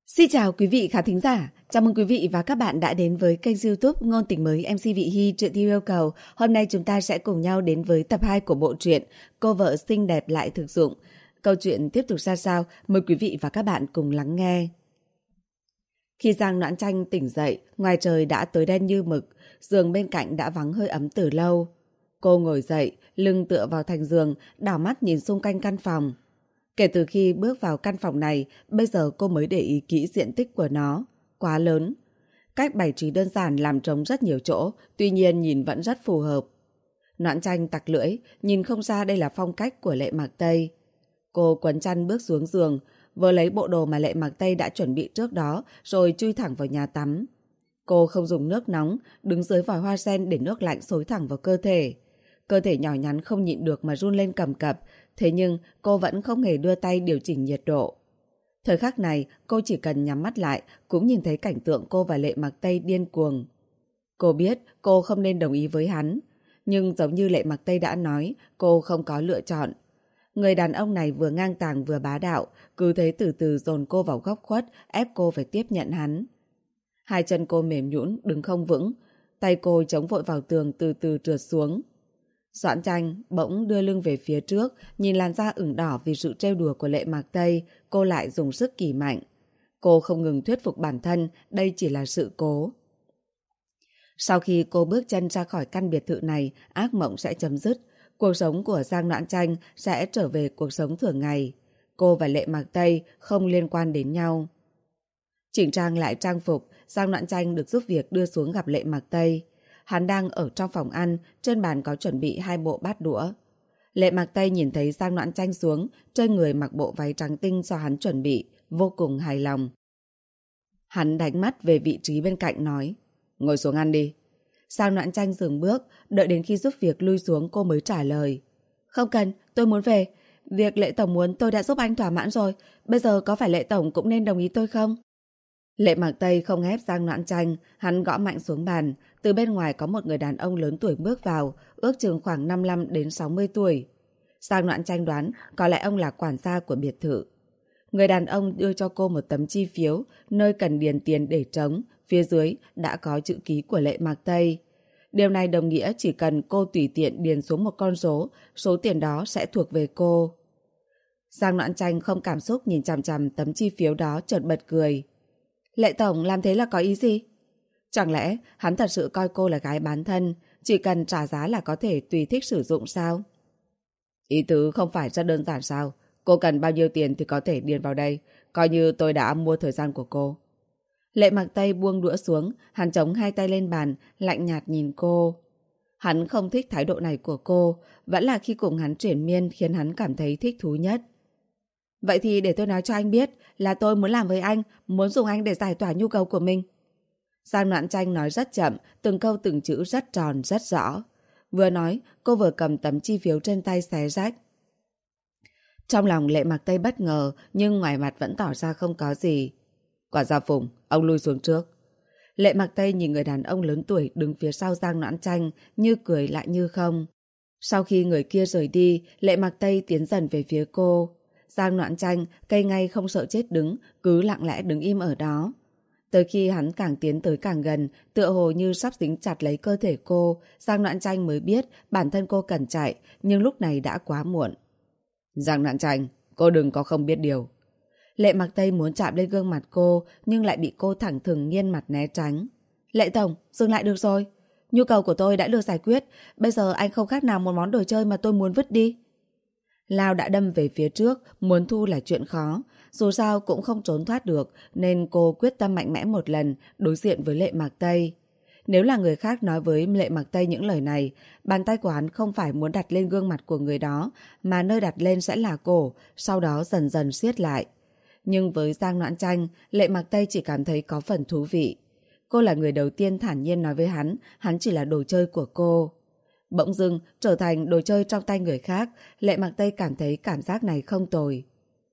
Xin chào quý vị khán thính giả, chào mừng quý vị và các bạn đã đến với kênh YouTube Ngôn Tình Mới MC Vị Hy truyện theo yêu cầu. Hôm nay chúng ta sẽ cùng nhau đến với tập 2 của bộ truyện Cô vợ xinh đẹp lại thực dụng. Câu chuyện tiếp tục ra sao? Mời quý vị và các bạn cùng lắng nghe. Khi Giang Noãn Tranh tỉnh dậy, ngoài trời đã tối đen như mực, giường bên cạnh đã vắng hơi ấm từ lâu. Cô ngồi dậy, lưng tựa vào thành giường, đảo mắt nhìn xung quanh căn phòng. Kể từ khi bước vào căn phòng này, bây giờ cô mới để ý kỹ diện tích của nó. Quá lớn. Cách bày trí đơn giản làm trống rất nhiều chỗ, tuy nhiên nhìn vẫn rất phù hợp. Noãn Tranh tặc lưỡi, nhìn không ra đây là phong cách của Lệ Mạc Tây. Cô quấn chăn bước xuống giường, vừa lấy bộ đồ mà Lệ Mạc Tây đã chuẩn bị trước đó, rồi chui thẳng vào nhà tắm. Cô không dùng nước nóng, đứng dưới vòi hoa sen để nước lạnh xối thẳng vào cơ thể. Cơ thể nhỏ nhắn không nhịn được mà run lên cầm cập, thế nhưng cô vẫn không hề đưa tay điều chỉnh nhiệt độ. Thời khắc này, cô chỉ cần nhắm mắt lại cũng nhìn thấy cảnh tượng cô và Lệ Mạc Tây điên cuồng. Cô biết cô không nên đồng ý với hắn, nhưng giống như Lệ Mạc Tây đã nói, cô không có lựa chọn. Người đàn ông này vừa ngang tàng vừa bá đạo, cứ thế từ từ dồn cô vào góc khuất, ép cô phải tiếp nhận hắn. Hai chân cô mềm nhũn, đứng không vững, tay cô chống vội vào tường từ từ trượt xuống. Noãn Tranh bỗng đưa lưng về phía trước, nhìn làn da ửng đỏ vì sự trêu đùa của Lệ Mạc Tây, cô lại dùng sức kỳ mạnh. Cô không ngừng thuyết phục bản thân đây chỉ là sự cố. Sau khi cô bước chân ra khỏi căn biệt thự này, ác mộng sẽ chấm dứt. Cuộc sống của Giang Noãn Tranh sẽ trở về cuộc sống thường ngày. Cô và Lệ Mạc Tây không liên quan đến nhau. Chỉnh trang lại trang phục, Giang Noãn Tranh được giúp việc đưa xuống gặp Lệ Mạc Tây. Hắn đang ở trong phòng ăn, trên bàn có chuẩn bị 2 bộ bát đũa. Lệ Mạc Tây nhìn thấy Giang Noãn Tranh xuống, trên người mặc bộ váy trắng tinh do hắn chuẩn bị, vô cùng hài lòng. Hắn đánh mắt về vị trí bên cạnh nói, ngồi xuống ăn đi. Giang Noãn Tranh dừng bước, đợi đến khi giúp việc lui xuống cô mới trả lời. Không cần, tôi muốn về. Việc Lệ Tổng muốn tôi đã giúp anh thỏa mãn rồi, bây giờ có phải Lệ Tổng cũng nên đồng ý tôi không? Lệ Mạc Tây không ép Giang Noãn Tranh, hắn gõ mạnh xuống bàn. Từ bên ngoài có một người đàn ông lớn tuổi bước vào, ước chừng khoảng 55 đến 60 tuổi. Giang Noãn Tranh đoán có lẽ ông là quản gia của biệt thự. Người đàn ông đưa cho cô một tấm chi phiếu, nơi cần điền tiền để trống, phía dưới đã có chữ ký của Lệ Mạc Tây. Điều này đồng nghĩa chỉ cần cô tùy tiện điền xuống một con số tiền đó sẽ thuộc về cô. Giang Noãn Tranh không cảm xúc nhìn chằm chằm tấm chi phiếu đó, chợt bật cười. Lệ Tổng làm thế là có ý gì? Chẳng lẽ hắn thật sự coi cô là gái bán thân, chỉ cần trả giá là có thể tùy thích sử dụng sao? Ý tứ không phải rất đơn giản sao? Cô cần bao nhiêu tiền thì có thể điền vào đây, coi như tôi đã mua thời gian của cô. Lệ Mạc Tây buông đũa xuống, hắn chống hai tay lên bàn, lạnh nhạt nhìn cô. Hắn không thích thái độ này của cô, vẫn là khi cùng hắn chuyển miên khiến hắn cảm thấy thích thú nhất. Vậy thì để tôi nói cho anh biết là tôi muốn làm với anh, muốn dùng anh để giải tỏa nhu cầu của mình. Giang Noãn Tranh nói rất chậm, từng câu từng chữ rất tròn, rất rõ. Vừa nói, cô vừa cầm tấm chi phiếu trên tay xé rách. Trong lòng Lệ Mạc Tây bất ngờ, nhưng ngoài mặt vẫn tỏ ra không có gì. Quản gia Phùng, ông lui xuống trước. Lệ Mạc Tây nhìn người đàn ông lớn tuổi đứng phía sau Giang Noãn Tranh, như cười lại như không. Sau khi người kia rời đi, Lệ Mạc Tây tiến dần về phía cô. Giang Noãn Tranh cây ngay không sợ chết đứng, cứ lặng lẽ đứng im ở đó. Tới khi hắn càng tiến tới càng gần, tựa hồ như sắp dính chặt lấy cơ thể cô, Giang Noãn Tranh mới biết bản thân cô cần chạy, nhưng lúc này đã quá muộn. Giang Noãn Tranh, cô đừng có không biết điều. Lệ Mạc Tây muốn chạm lên gương mặt cô, nhưng lại bị cô thẳng thừng nghiêng mặt né tránh. Lệ Tổng, dừng lại được rồi. Nhu cầu của tôi đã được giải quyết, bây giờ anh không khác nào một món đồ chơi mà tôi muốn vứt đi. Lao đã đâm về phía trước, muốn thu là chuyện khó. Dù sao cũng không trốn thoát được, nên cô quyết tâm mạnh mẽ một lần, đối diện với Lệ Mạc Tây. Nếu là người khác nói với Lệ Mạc Tây những lời này, bàn tay của hắn không phải muốn đặt lên gương mặt của người đó, mà nơi đặt lên sẽ là cổ, sau đó dần dần siết lại. Nhưng với Giang Noãn Tranh, Lệ Mạc Tây chỉ cảm thấy có phần thú vị. Cô là người đầu tiên thản nhiên nói với hắn chỉ là đồ chơi của cô. Bỗng dưng trở thành đồ chơi trong tay người khác, Lệ Mạc Tây cảm thấy cảm giác này không tồi.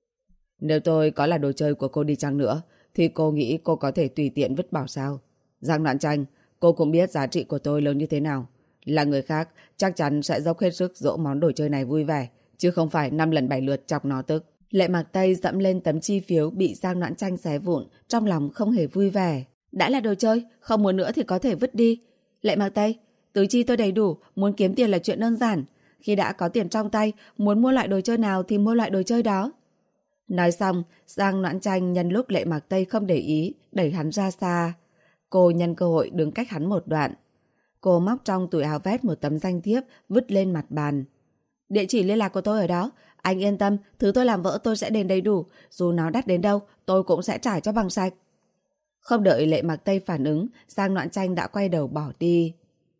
Nếu tôi có là đồ chơi của cô đi chăng nữa, thì cô nghĩ cô có thể tùy tiện vứt bỏ sao? Giang Noãn Tranh, cô cũng biết giá trị của tôi lớn như thế nào. Là người khác, chắc chắn sẽ dốc hết sức dỗ món đồ chơi này vui vẻ, chứ không phải 5 lần 7 lượt chọc nó tức. Lệ Mặc Tây dẫm lên tấm chi phiếu bị Giang Noãn Tranh xé vụn, trong lòng không hề vui vẻ. Đã là đồ chơi, không muốn nữa thì có thể vứt đi. Lệ Mặc Tây, tứ chi tôi đầy đủ, muốn kiếm tiền là chuyện đơn giản. Khi đã có tiền trong tay, muốn mua loại đồ chơi nào thì mua loại đồ chơi đó. Nói xong, Giang Noãn Tranh nhân lúc Lệ Mặc Tây không để ý, đẩy hắn ra xa. Cô nhân cơ hội đứng cách hắn một đoạn. Cô móc trong túi áo vest một tấm danh thiếp vứt lên mặt bàn. Địa chỉ liên lạc của tôi ở đó. Anh yên tâm, thứ tôi làm vỡ tôi sẽ đền đầy đủ. Dù nó đắt đến đâu, tôi cũng sẽ trả cho bằng sạch. Không đợi Lệ Mặc Tây phản ứng, Giang Noãn Tranh đã quay đầu bỏ đi.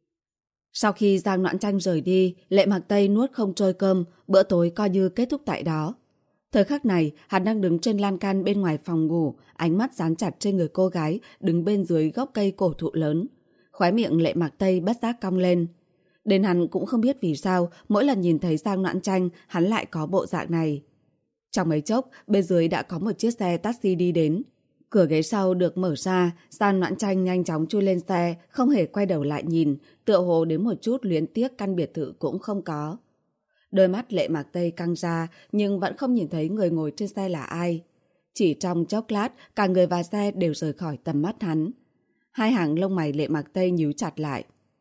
Sau khi Giang Noãn Tranh rời đi, Lệ Mặc Tây nuốt không trôi cơm, bữa tối coi như kết thúc tại đó. Thời khắc này, hắn đang đứng trên lan can bên ngoài phòng ngủ, ánh mắt dán chặt trên người cô gái đứng bên dưới gốc cây cổ thụ lớn. Khóe miệng Lệ Mặc Tây bất giác cong lên. Đến hắn cũng không biết vì sao, mỗi lần nhìn thấy Giang Noãn Tranh, hắn lại có bộ dạng này. Trong mấy chốc, bên dưới đã có một chiếc xe taxi đi đến. Cửa ghế sau được mở ra, Giang Noãn Tranh nhanh chóng chui lên xe, không hề quay đầu lại nhìn, tựa hồ đến một chút luyến tiếc căn biệt thự cũng không có. Đôi mắt Lệ Mặc Tây căng ra, nhưng vẫn không nhìn thấy người ngồi trên xe là ai. Chỉ trong chốc lát, cả người và xe đều rời khỏi tầm mắt hắn. Hai hàng lông mày Lệ Mặc Tây nhíu chặt lại.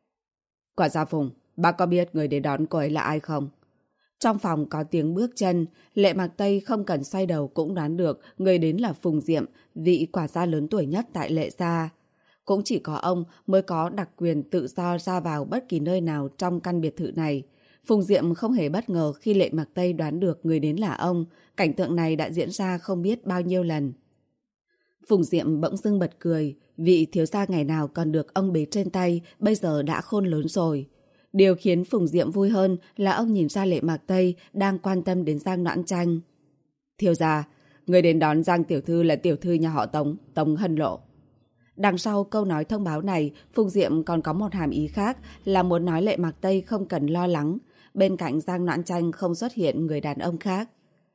Quản gia Phùng, bác có biết người đến đón cô ấy là ai không? Trong phòng có tiếng bước chân, Lệ Mặc Tây không cần xoay đầu cũng đoán được người đến là Phùng Diệm, vị quản gia lớn tuổi nhất tại Lệ gia. Cũng chỉ có ông mới có đặc quyền tự do ra vào bất kỳ nơi nào trong căn biệt thự này. Phùng Diệm không hề bất ngờ khi Lệ Mặc Tây đoán được người đến là ông. Cảnh tượng này đã diễn ra không biết bao nhiêu lần. Phùng Diệm bỗng dưng bật cười. Vị thiếu gia ngày nào còn được ông bế trên tay, bây giờ đã khôn lớn rồi. Điều khiến Phùng Diệm vui hơn là ông nhìn ra Lệ Mặc Tây đang quan tâm đến Giang Noãn Tranh. Thiếu gia, người đến đón Giang tiểu thư là tiểu thư nhà họ Tống, Tống Hân Lộ. Đằng sau câu nói thông báo này, Phùng Diệm còn có một hàm ý khác là muốn nói Lệ Mặc Tây không cần lo lắng. Bên cạnh Giang Noãn Tranh không xuất hiện người đàn ông khác.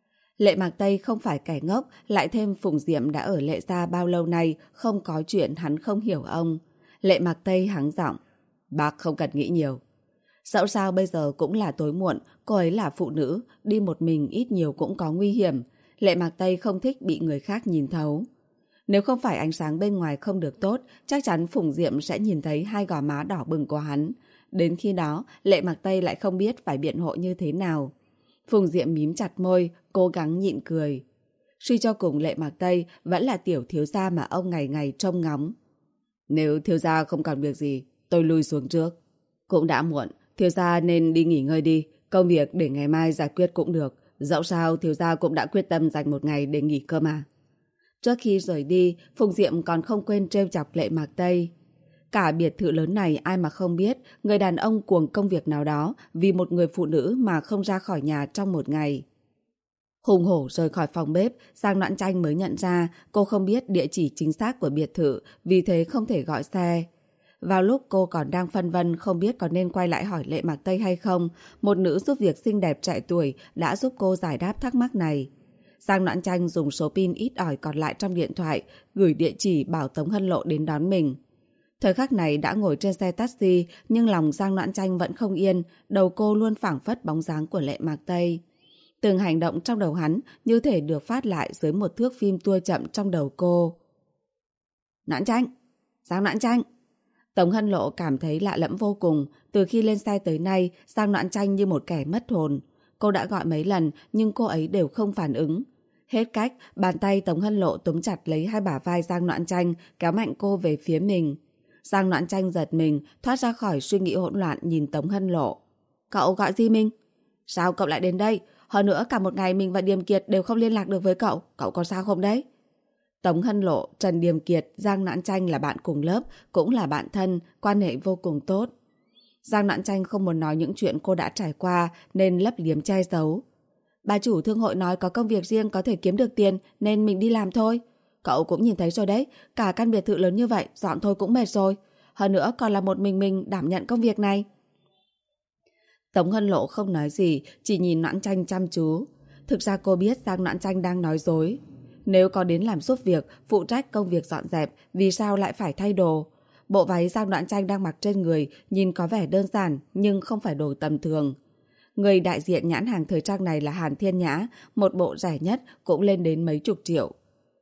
Lệ Mặc Tây không phải kẻ ngốc, lại thêm Phùng Diệm đã ở Lệ gia bao lâu nay, không có chuyện hắn không hiểu ông. Lệ Mặc Tây hắng giọng. Bác không cần nghĩ nhiều. Dẫu sao bây giờ cũng là tối muộn, cô ấy là phụ nữ, đi một mình ít nhiều cũng có nguy hiểm. Lệ Mặc Tây không thích bị người khác nhìn thấu. Nếu không phải ánh sáng bên ngoài không được tốt, chắc chắn Phùng Diệm sẽ nhìn thấy hai gò má đỏ bừng của hắn. Đến khi đó, Lệ Mặc Tây lại không biết phải biện hộ như thế nào. Phùng Diệm mím chặt môi, cố gắng nhịn cười. Suy cho cùng Lệ Mặc Tây vẫn là tiểu thiếu gia mà ông ngày ngày trông ngóng. Nếu thiếu gia không còn việc gì, tôi lui xuống trước. Cũng đã muộn, thiếu gia nên đi nghỉ ngơi đi. Công việc để ngày mai giải quyết cũng được. Dẫu sao thiếu gia cũng đã quyết tâm dành một ngày để nghỉ cơ mà. Trước khi rời đi, Phùng Diệm còn không quên trêu chọc Lệ Mặc Tây. Cả biệt thự lớn này ai mà không biết người đàn ông cuồng công việc nào đó vì một người phụ nữ mà không ra khỏi nhà trong một ngày. Hùng hổ rời khỏi phòng bếp, Giang Noãn Tranh mới nhận ra cô không biết địa chỉ chính xác của biệt thự, vì thế không thể gọi xe. Vào lúc cô còn đang phân vân không biết có nên quay lại hỏi Lệ Mặc Tây hay không, một nữ giúp việc xinh đẹp trẻ tuổi đã giúp cô giải đáp thắc mắc này. Giang Noãn Tranh dùng số pin ít ỏi còn lại trong điện thoại, gửi địa chỉ bảo Tống Hân Lộ đến đón mình. Thời khắc này đã ngồi trên xe taxi, nhưng lòng Giang Noãn Tranh vẫn không yên, đầu cô luôn phảng phất bóng dáng của Lệ Mặc Tây. Từng hành động trong đầu hắn như thể được phát lại dưới một thước phim tua chậm trong đầu cô. Noãn Tranh! Giang Noãn Tranh! Tống Hân Lộ cảm thấy lạ lẫm vô cùng. Từ khi lên xe tới nay, Giang Noãn Tranh như một kẻ mất hồn. Cô đã gọi mấy lần nhưng cô ấy đều không phản ứng. Hết cách, bàn tay Tống Hân Lộ túm chặt lấy hai bả vai Giang Noãn Tranh, kéo mạnh cô về phía mình. Giang Noãn Tranh giật mình, thoát ra khỏi suy nghĩ hỗn loạn nhìn Tống Hân Lộ. Cậu gọi gì mình? Sao cậu lại đến đây? Hơn nữa cả một ngày mình và Điềm Kiệt đều không liên lạc được với cậu. Cậu có sao không đấy? Tống Hân Lộ, Trần Điềm Kiệt, Giang Noãn Tranh là bạn cùng lớp, cũng là bạn thân, quan hệ vô cùng tốt. Giang Noãn Tranh không muốn nói những chuyện cô đã trải qua nên lấp liếm che giấu. Bà chủ thương hội nói có công việc riêng có thể kiếm được tiền nên mình đi làm thôi. Cậu cũng nhìn thấy rồi đấy, cả căn biệt thự lớn như vậy dọn thôi cũng mệt rồi. Hơn nữa còn là một mình đảm nhận công việc này. Tống Hân Lộ không nói gì, chỉ nhìn Noãn Tranh chăm chú. Thực ra cô biết Giang Noãn Tranh đang nói dối. Nếu có đến làm giúp việc, phụ trách công việc dọn dẹp, vì sao lại phải thay đồ? Bộ váy Giang Noãn Tranh đang mặc trên người nhìn có vẻ đơn giản nhưng không phải đồ tầm thường. Người đại diện nhãn hàng thời trang này là Hàn Thiên Nhã, một bộ rẻ nhất cũng lên đến mấy chục triệu.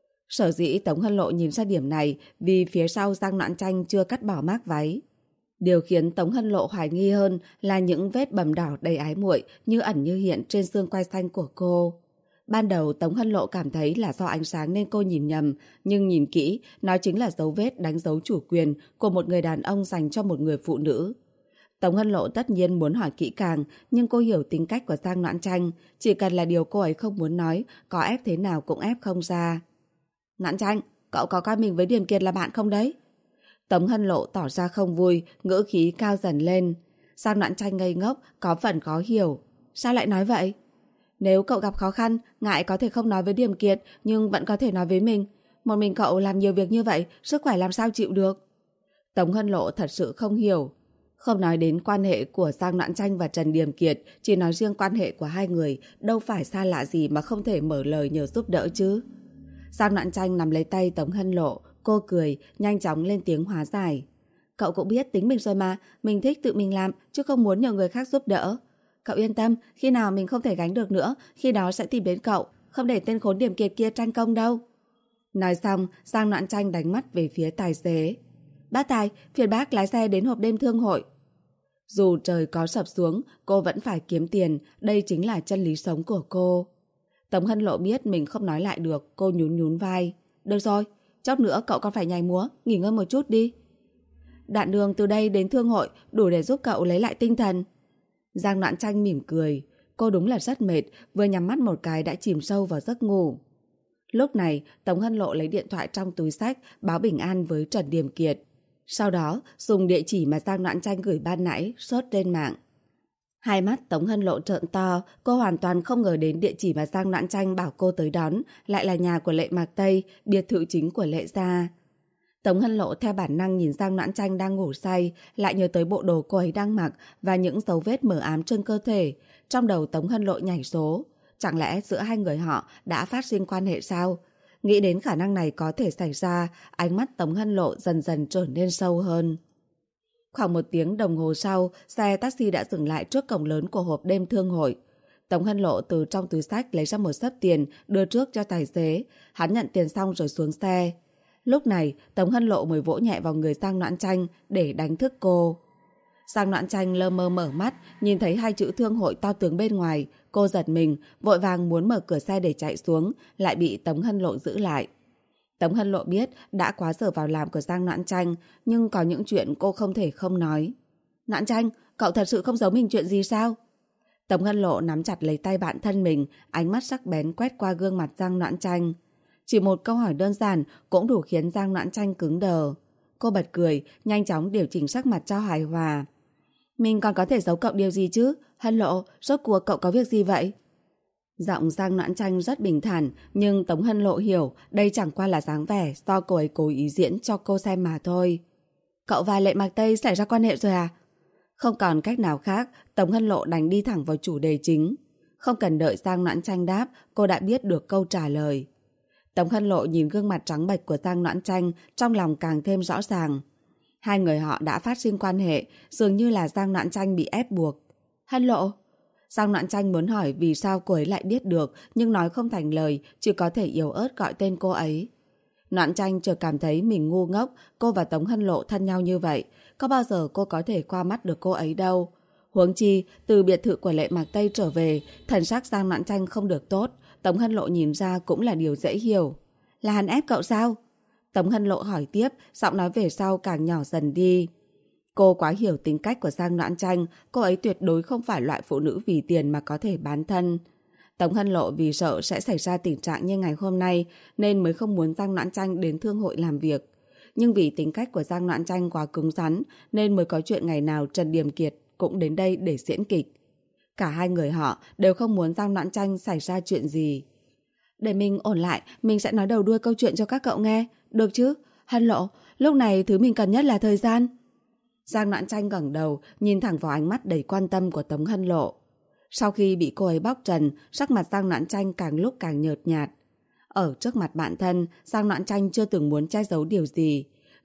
Sở dĩ Tống Hân Lộ nhìn ra điểm này vì phía sau Giang Noãn Tranh chưa cắt bỏ mác váy. Điều khiến Tống Hân Lộ hoài nghi hơn là những vết bầm đỏ đầy ái muội như ẩn như hiện trên xương quai xanh của cô. Ban đầu Tống Hân Lộ cảm thấy là do ánh sáng nên cô nhìn nhầm, nhưng nhìn kỹ, nó chính là dấu vết đánh dấu chủ quyền của một người đàn ông dành cho một người phụ nữ. Tống Hân Lộ tất nhiên muốn hỏi kỹ càng, nhưng cô hiểu tính cách của Giang Noãn Tranh, chỉ cần là điều cô ấy không muốn nói, có ép thế nào cũng ép không ra. Noãn Tranh, cậu có coi mình với Điềm Kiệt là bạn không đấy? Tống Hân Lộ tỏ ra không vui, ngữ khí cao dần lên. Giang Noãn Tranh ngây ngốc, có phần khó hiểu. Sao lại nói vậy? Nếu cậu gặp khó khăn, ngại có thể không nói với Điềm Kiệt, nhưng vẫn có thể nói với mình. Một mình cậu làm nhiều việc như vậy, sức khỏe làm sao chịu được? Tống Hân Lộ thật sự không hiểu. Không nói đến quan hệ của Giang Noãn Tranh và Trần Điềm Kiệt, chỉ nói riêng quan hệ của hai người, đâu phải xa lạ gì mà không thể mở lời nhờ giúp đỡ chứ. Giang Noãn Tranh nắm lấy tay Tống Hân Lộ, cô cười, nhanh chóng lên tiếng hóa giải. Cậu cũng biết tính mình rồi mà, mình thích tự mình làm, chứ không muốn nhờ người khác giúp đỡ. Cậu yên tâm, khi nào mình không thể gánh được nữa, khi đó sẽ tìm đến cậu, không để tên khốn Điềm Kiệt kia tranh công đâu. Nói xong, Giang Noãn Tranh đánh mắt về phía tài xế. Bác Tài, phiền bác lái xe đến hộp đêm thương hội. Dù trời có sập xuống, cô vẫn phải kiếm tiền, đây chính là chân lý sống của cô. Tống Hân Lộ biết mình không nói lại được, cô nhún nhún vai. Được rồi, chốc nữa cậu còn phải nhảy múa, nghỉ ngơi một chút đi. Đoạn đường từ đây đến thương hội đủ để giúp cậu lấy lại tinh thần. Giang Noãn Tranh mỉm cười, cô đúng là rất mệt, vừa nhắm mắt một cái đã chìm sâu vào giấc ngủ. Lúc này, Tống Hân Lộ lấy điện thoại trong túi xách, báo bình an với Trần Điềm Kiệt. Sau đó, dùng địa chỉ mà Giang Noãn Tranh gửi ban nãy, search trên mạng. Hai mắt Tống Hân Lộ trợn to, cô hoàn toàn không ngờ đến địa chỉ mà Giang Noãn Tranh bảo cô tới đón, lại là nhà của Lệ Mạc Tây, biệt thự chính của Lệ gia. Tống Hân Lộ theo bản năng nhìn Giang Noãn Tranh đang ngủ say, lại nhớ tới bộ đồ cô ấy đang mặc và những dấu vết mờ ám trên cơ thể. Trong đầu Tống Hân Lộ nhảy số. Chẳng lẽ giữa hai người họ đã phát sinh quan hệ sao? Nghĩ đến khả năng này có thể xảy ra, ánh mắt Tống Hân Lộ dần dần trở nên sâu hơn. Khoảng 1 tiếng đồng hồ sau, xe taxi đã dừng lại trước cổng lớn của hộp đêm thương hội. Tống Hân Lộ từ trong túi xách lấy ra một xấp tiền, đưa trước cho tài xế. Hắn nhận tiền xong rồi xuống xe. Lúc này, Tống Hân Lộ mới vỗ nhẹ vào người Giang Noãn Tranh để đánh thức cô. Giang Noãn Tranh lơ mơ mở mắt, nhìn thấy 2 chữ thương hội to tướng bên ngoài. Cô giật mình, vội vàng muốn mở cửa xe để chạy xuống, lại bị Tống Hân Lộ giữ lại. Tống Hân Lộ biết đã quá giờ vào làm của Giang Noãn Tranh, nhưng có những chuyện cô không thể không nói. Noãn Tranh, cậu thật sự không giấu mình chuyện gì sao? Tống Hân Lộ nắm chặt lấy tay bạn thân mình, ánh mắt sắc bén quét qua gương mặt Giang Noãn Tranh. Chỉ một câu hỏi đơn giản cũng đủ khiến Giang Noãn Tranh cứng đờ. Cô bật cười, nhanh chóng điều chỉnh sắc mặt cho hài hòa. Mình còn có thể giấu cậu điều gì chứ? Hân Lộ, rốt cuộc cậu có việc gì vậy? Giọng Giang Noãn Tranh rất bình thản, nhưng Tống Hân Lộ hiểu đây chẳng qua là dáng vẻ do cô ấy cố ý diễn cho cô xem mà thôi. Cậu và Lệ Mạc Tây xảy ra quan hệ rồi à? Không còn cách nào khác, Tống Hân Lộ đành đi thẳng vào chủ đề chính. Không cần đợi Giang Noãn Tranh đáp, cô đã biết được câu trả lời. Tống Hân Lộ nhìn gương mặt trắng bệch của Giang Noãn Tranh, trong lòng càng thêm rõ ràng. Hai người họ đã phát sinh quan hệ, dường như là Giang Noãn Tranh bị ép buộc. Hân Lộ! Giang Noãn Tranh muốn hỏi vì sao cô ấy lại biết được, nhưng nói không thành lời, chỉ có thể yếu ớt gọi tên cô ấy. Noãn Tranh chợt cảm thấy mình ngu ngốc, cô và Tống Hân Lộ thân nhau như vậy, có bao giờ cô có thể qua mắt được cô ấy đâu. Huống chi, từ biệt thự của Lệ Mạc Tây trở về, thần sắc Giang Noãn Tranh không được tốt, Tống Hân Lộ nhìn ra cũng là điều dễ hiểu. Là hắn ép cậu sao? Tống Hân Lộ hỏi tiếp, giọng nói về sau càng nhỏ dần đi. Cô quá hiểu tính cách của Giang Noãn Tranh, cô ấy tuyệt đối không phải loại phụ nữ vì tiền mà có thể bán thân. Tống Hân Lộ vì sợ sẽ xảy ra tình trạng như ngày hôm nay nên mới không muốn Giang Noãn Tranh đến thương hội làm việc. Nhưng vì tính cách của Giang Noãn Tranh quá cứng rắn nên mới có chuyện ngày nào Trần Điềm Kiệt cũng đến đây để diễn kịch. Cả hai người họ đều không muốn Giang Noãn Tranh xảy ra chuyện gì. Để mình ổn lại, mình sẽ nói đầu đuôi câu chuyện cho các cậu nghe. Được chứ? Hân Lộ, lúc này thứ mình cần nhất là thời gian. Giang Noãn Tranh ngẩng đầu, nhìn thẳng vào ánh mắt đầy quan tâm của Tống Hân Lộ. Sau khi bị cô ấy bóc trần, sắc mặt Giang Noãn Tranh càng lúc càng nhợt nhạt. Ở trước mặt bạn thân, Giang Noãn Tranh chưa từng muốn che giấu điều gì.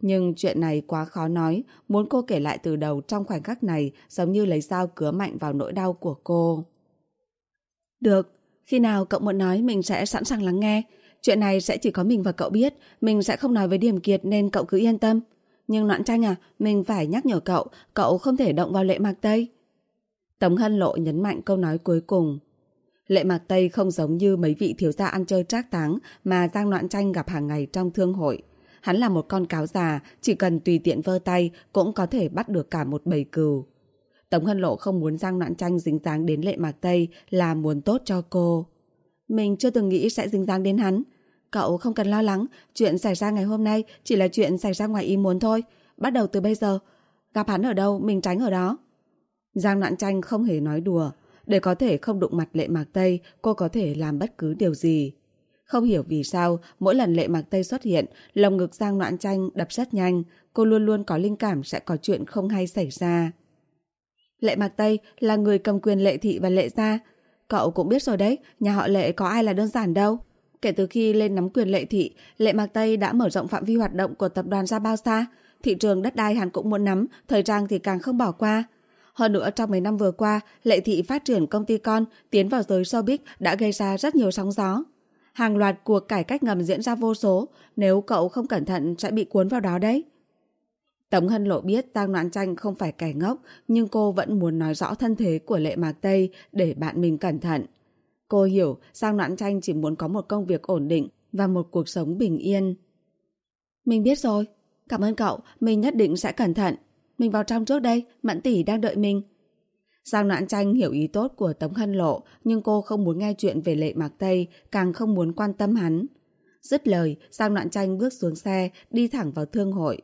Nhưng chuyện này quá khó nói, muốn cô kể lại từ đầu trong khoảnh khắc này giống như lấy dao cứa mạnh vào nỗi đau của cô. Được, khi nào cậu muốn nói mình sẽ sẵn sàng lắng nghe. Chuyện này sẽ chỉ có mình và cậu biết, mình sẽ không nói với Điểm Kiệt nên cậu cứ yên tâm. Nhưng Noãn Tranh à, mình phải nhắc nhở cậu không thể động vào Lệ Mạc Tây. Tống Hân Lộ nhấn mạnh câu nói cuối cùng. Lệ Mạc Tây không giống như mấy vị thiếu gia ăn chơi trác táng mà Giang Noãn Tranh gặp hàng ngày trong thương hội. Hắn là một con cáo già, chỉ cần tùy tiện vơ tay cũng có thể bắt được cả một bầy cừu. Tống Hân Lộ không muốn Giang Noãn Tranh dính dáng đến Lệ Mạc Tây là muốn tốt cho cô. Mình chưa từng nghĩ sẽ dính dáng đến hắn. Cậu không cần lo lắng, chuyện xảy ra ngày hôm nay chỉ là chuyện xảy ra ngoài ý muốn thôi. Bắt đầu từ bây giờ, gặp hắn ở đâu mình tránh ở đó. Giang Noãn Tranh không hề nói đùa. Để có thể không đụng mặt Lệ Mạc Tây, cô có thể làm bất cứ điều gì. Không hiểu vì sao, mỗi lần Lệ Mạc Tây xuất hiện, lồng ngực Giang Noãn Tranh đập rất nhanh. Cô luôn luôn có linh cảm sẽ có chuyện không hay xảy ra. Lệ Mạc Tây là người cầm quyền Lệ Thị và Lệ Gia. Cậu cũng biết rồi đấy, nhà họ Lệ có ai là đơn giản đâu. Kể từ khi lên nắm quyền Lệ Thị, Lệ Mạc Tây đã mở rộng phạm vi hoạt động của tập đoàn ra bao xa. Thị trường đất đai hắn cũng muốn nắm, thời trang thì càng không bỏ qua. Hơn nữa trong mấy năm vừa qua, Lệ Thị phát triển công ty con, tiến vào giới showbiz đã gây ra rất nhiều sóng gió. Hàng loạt cuộc cải cách ngầm diễn ra vô số, nếu cậu không cẩn thận sẽ bị cuốn vào đó đấy. Tống Hân Lộ biết Giang Noãn Tranh không phải kẻ ngốc, nhưng cô vẫn muốn nói rõ thân thế của Lệ Mạc Tây để bạn mình cẩn thận. Cô hiểu Giang Noãn Tranh chỉ muốn có một công việc ổn định và một cuộc sống bình yên. Mình biết rồi, cảm ơn cậu, mình nhất định sẽ cẩn thận. Mình vào trong trước đây, Mẫn tỷ đang đợi mình. Giang Noãn Tranh hiểu ý tốt của Tống Hân Lộ, nhưng cô không muốn nghe chuyện về Lệ Mạc Tây, càng không muốn quan tâm hắn. Dứt lời, Giang Noãn Tranh bước xuống xe, đi thẳng vào thương hội.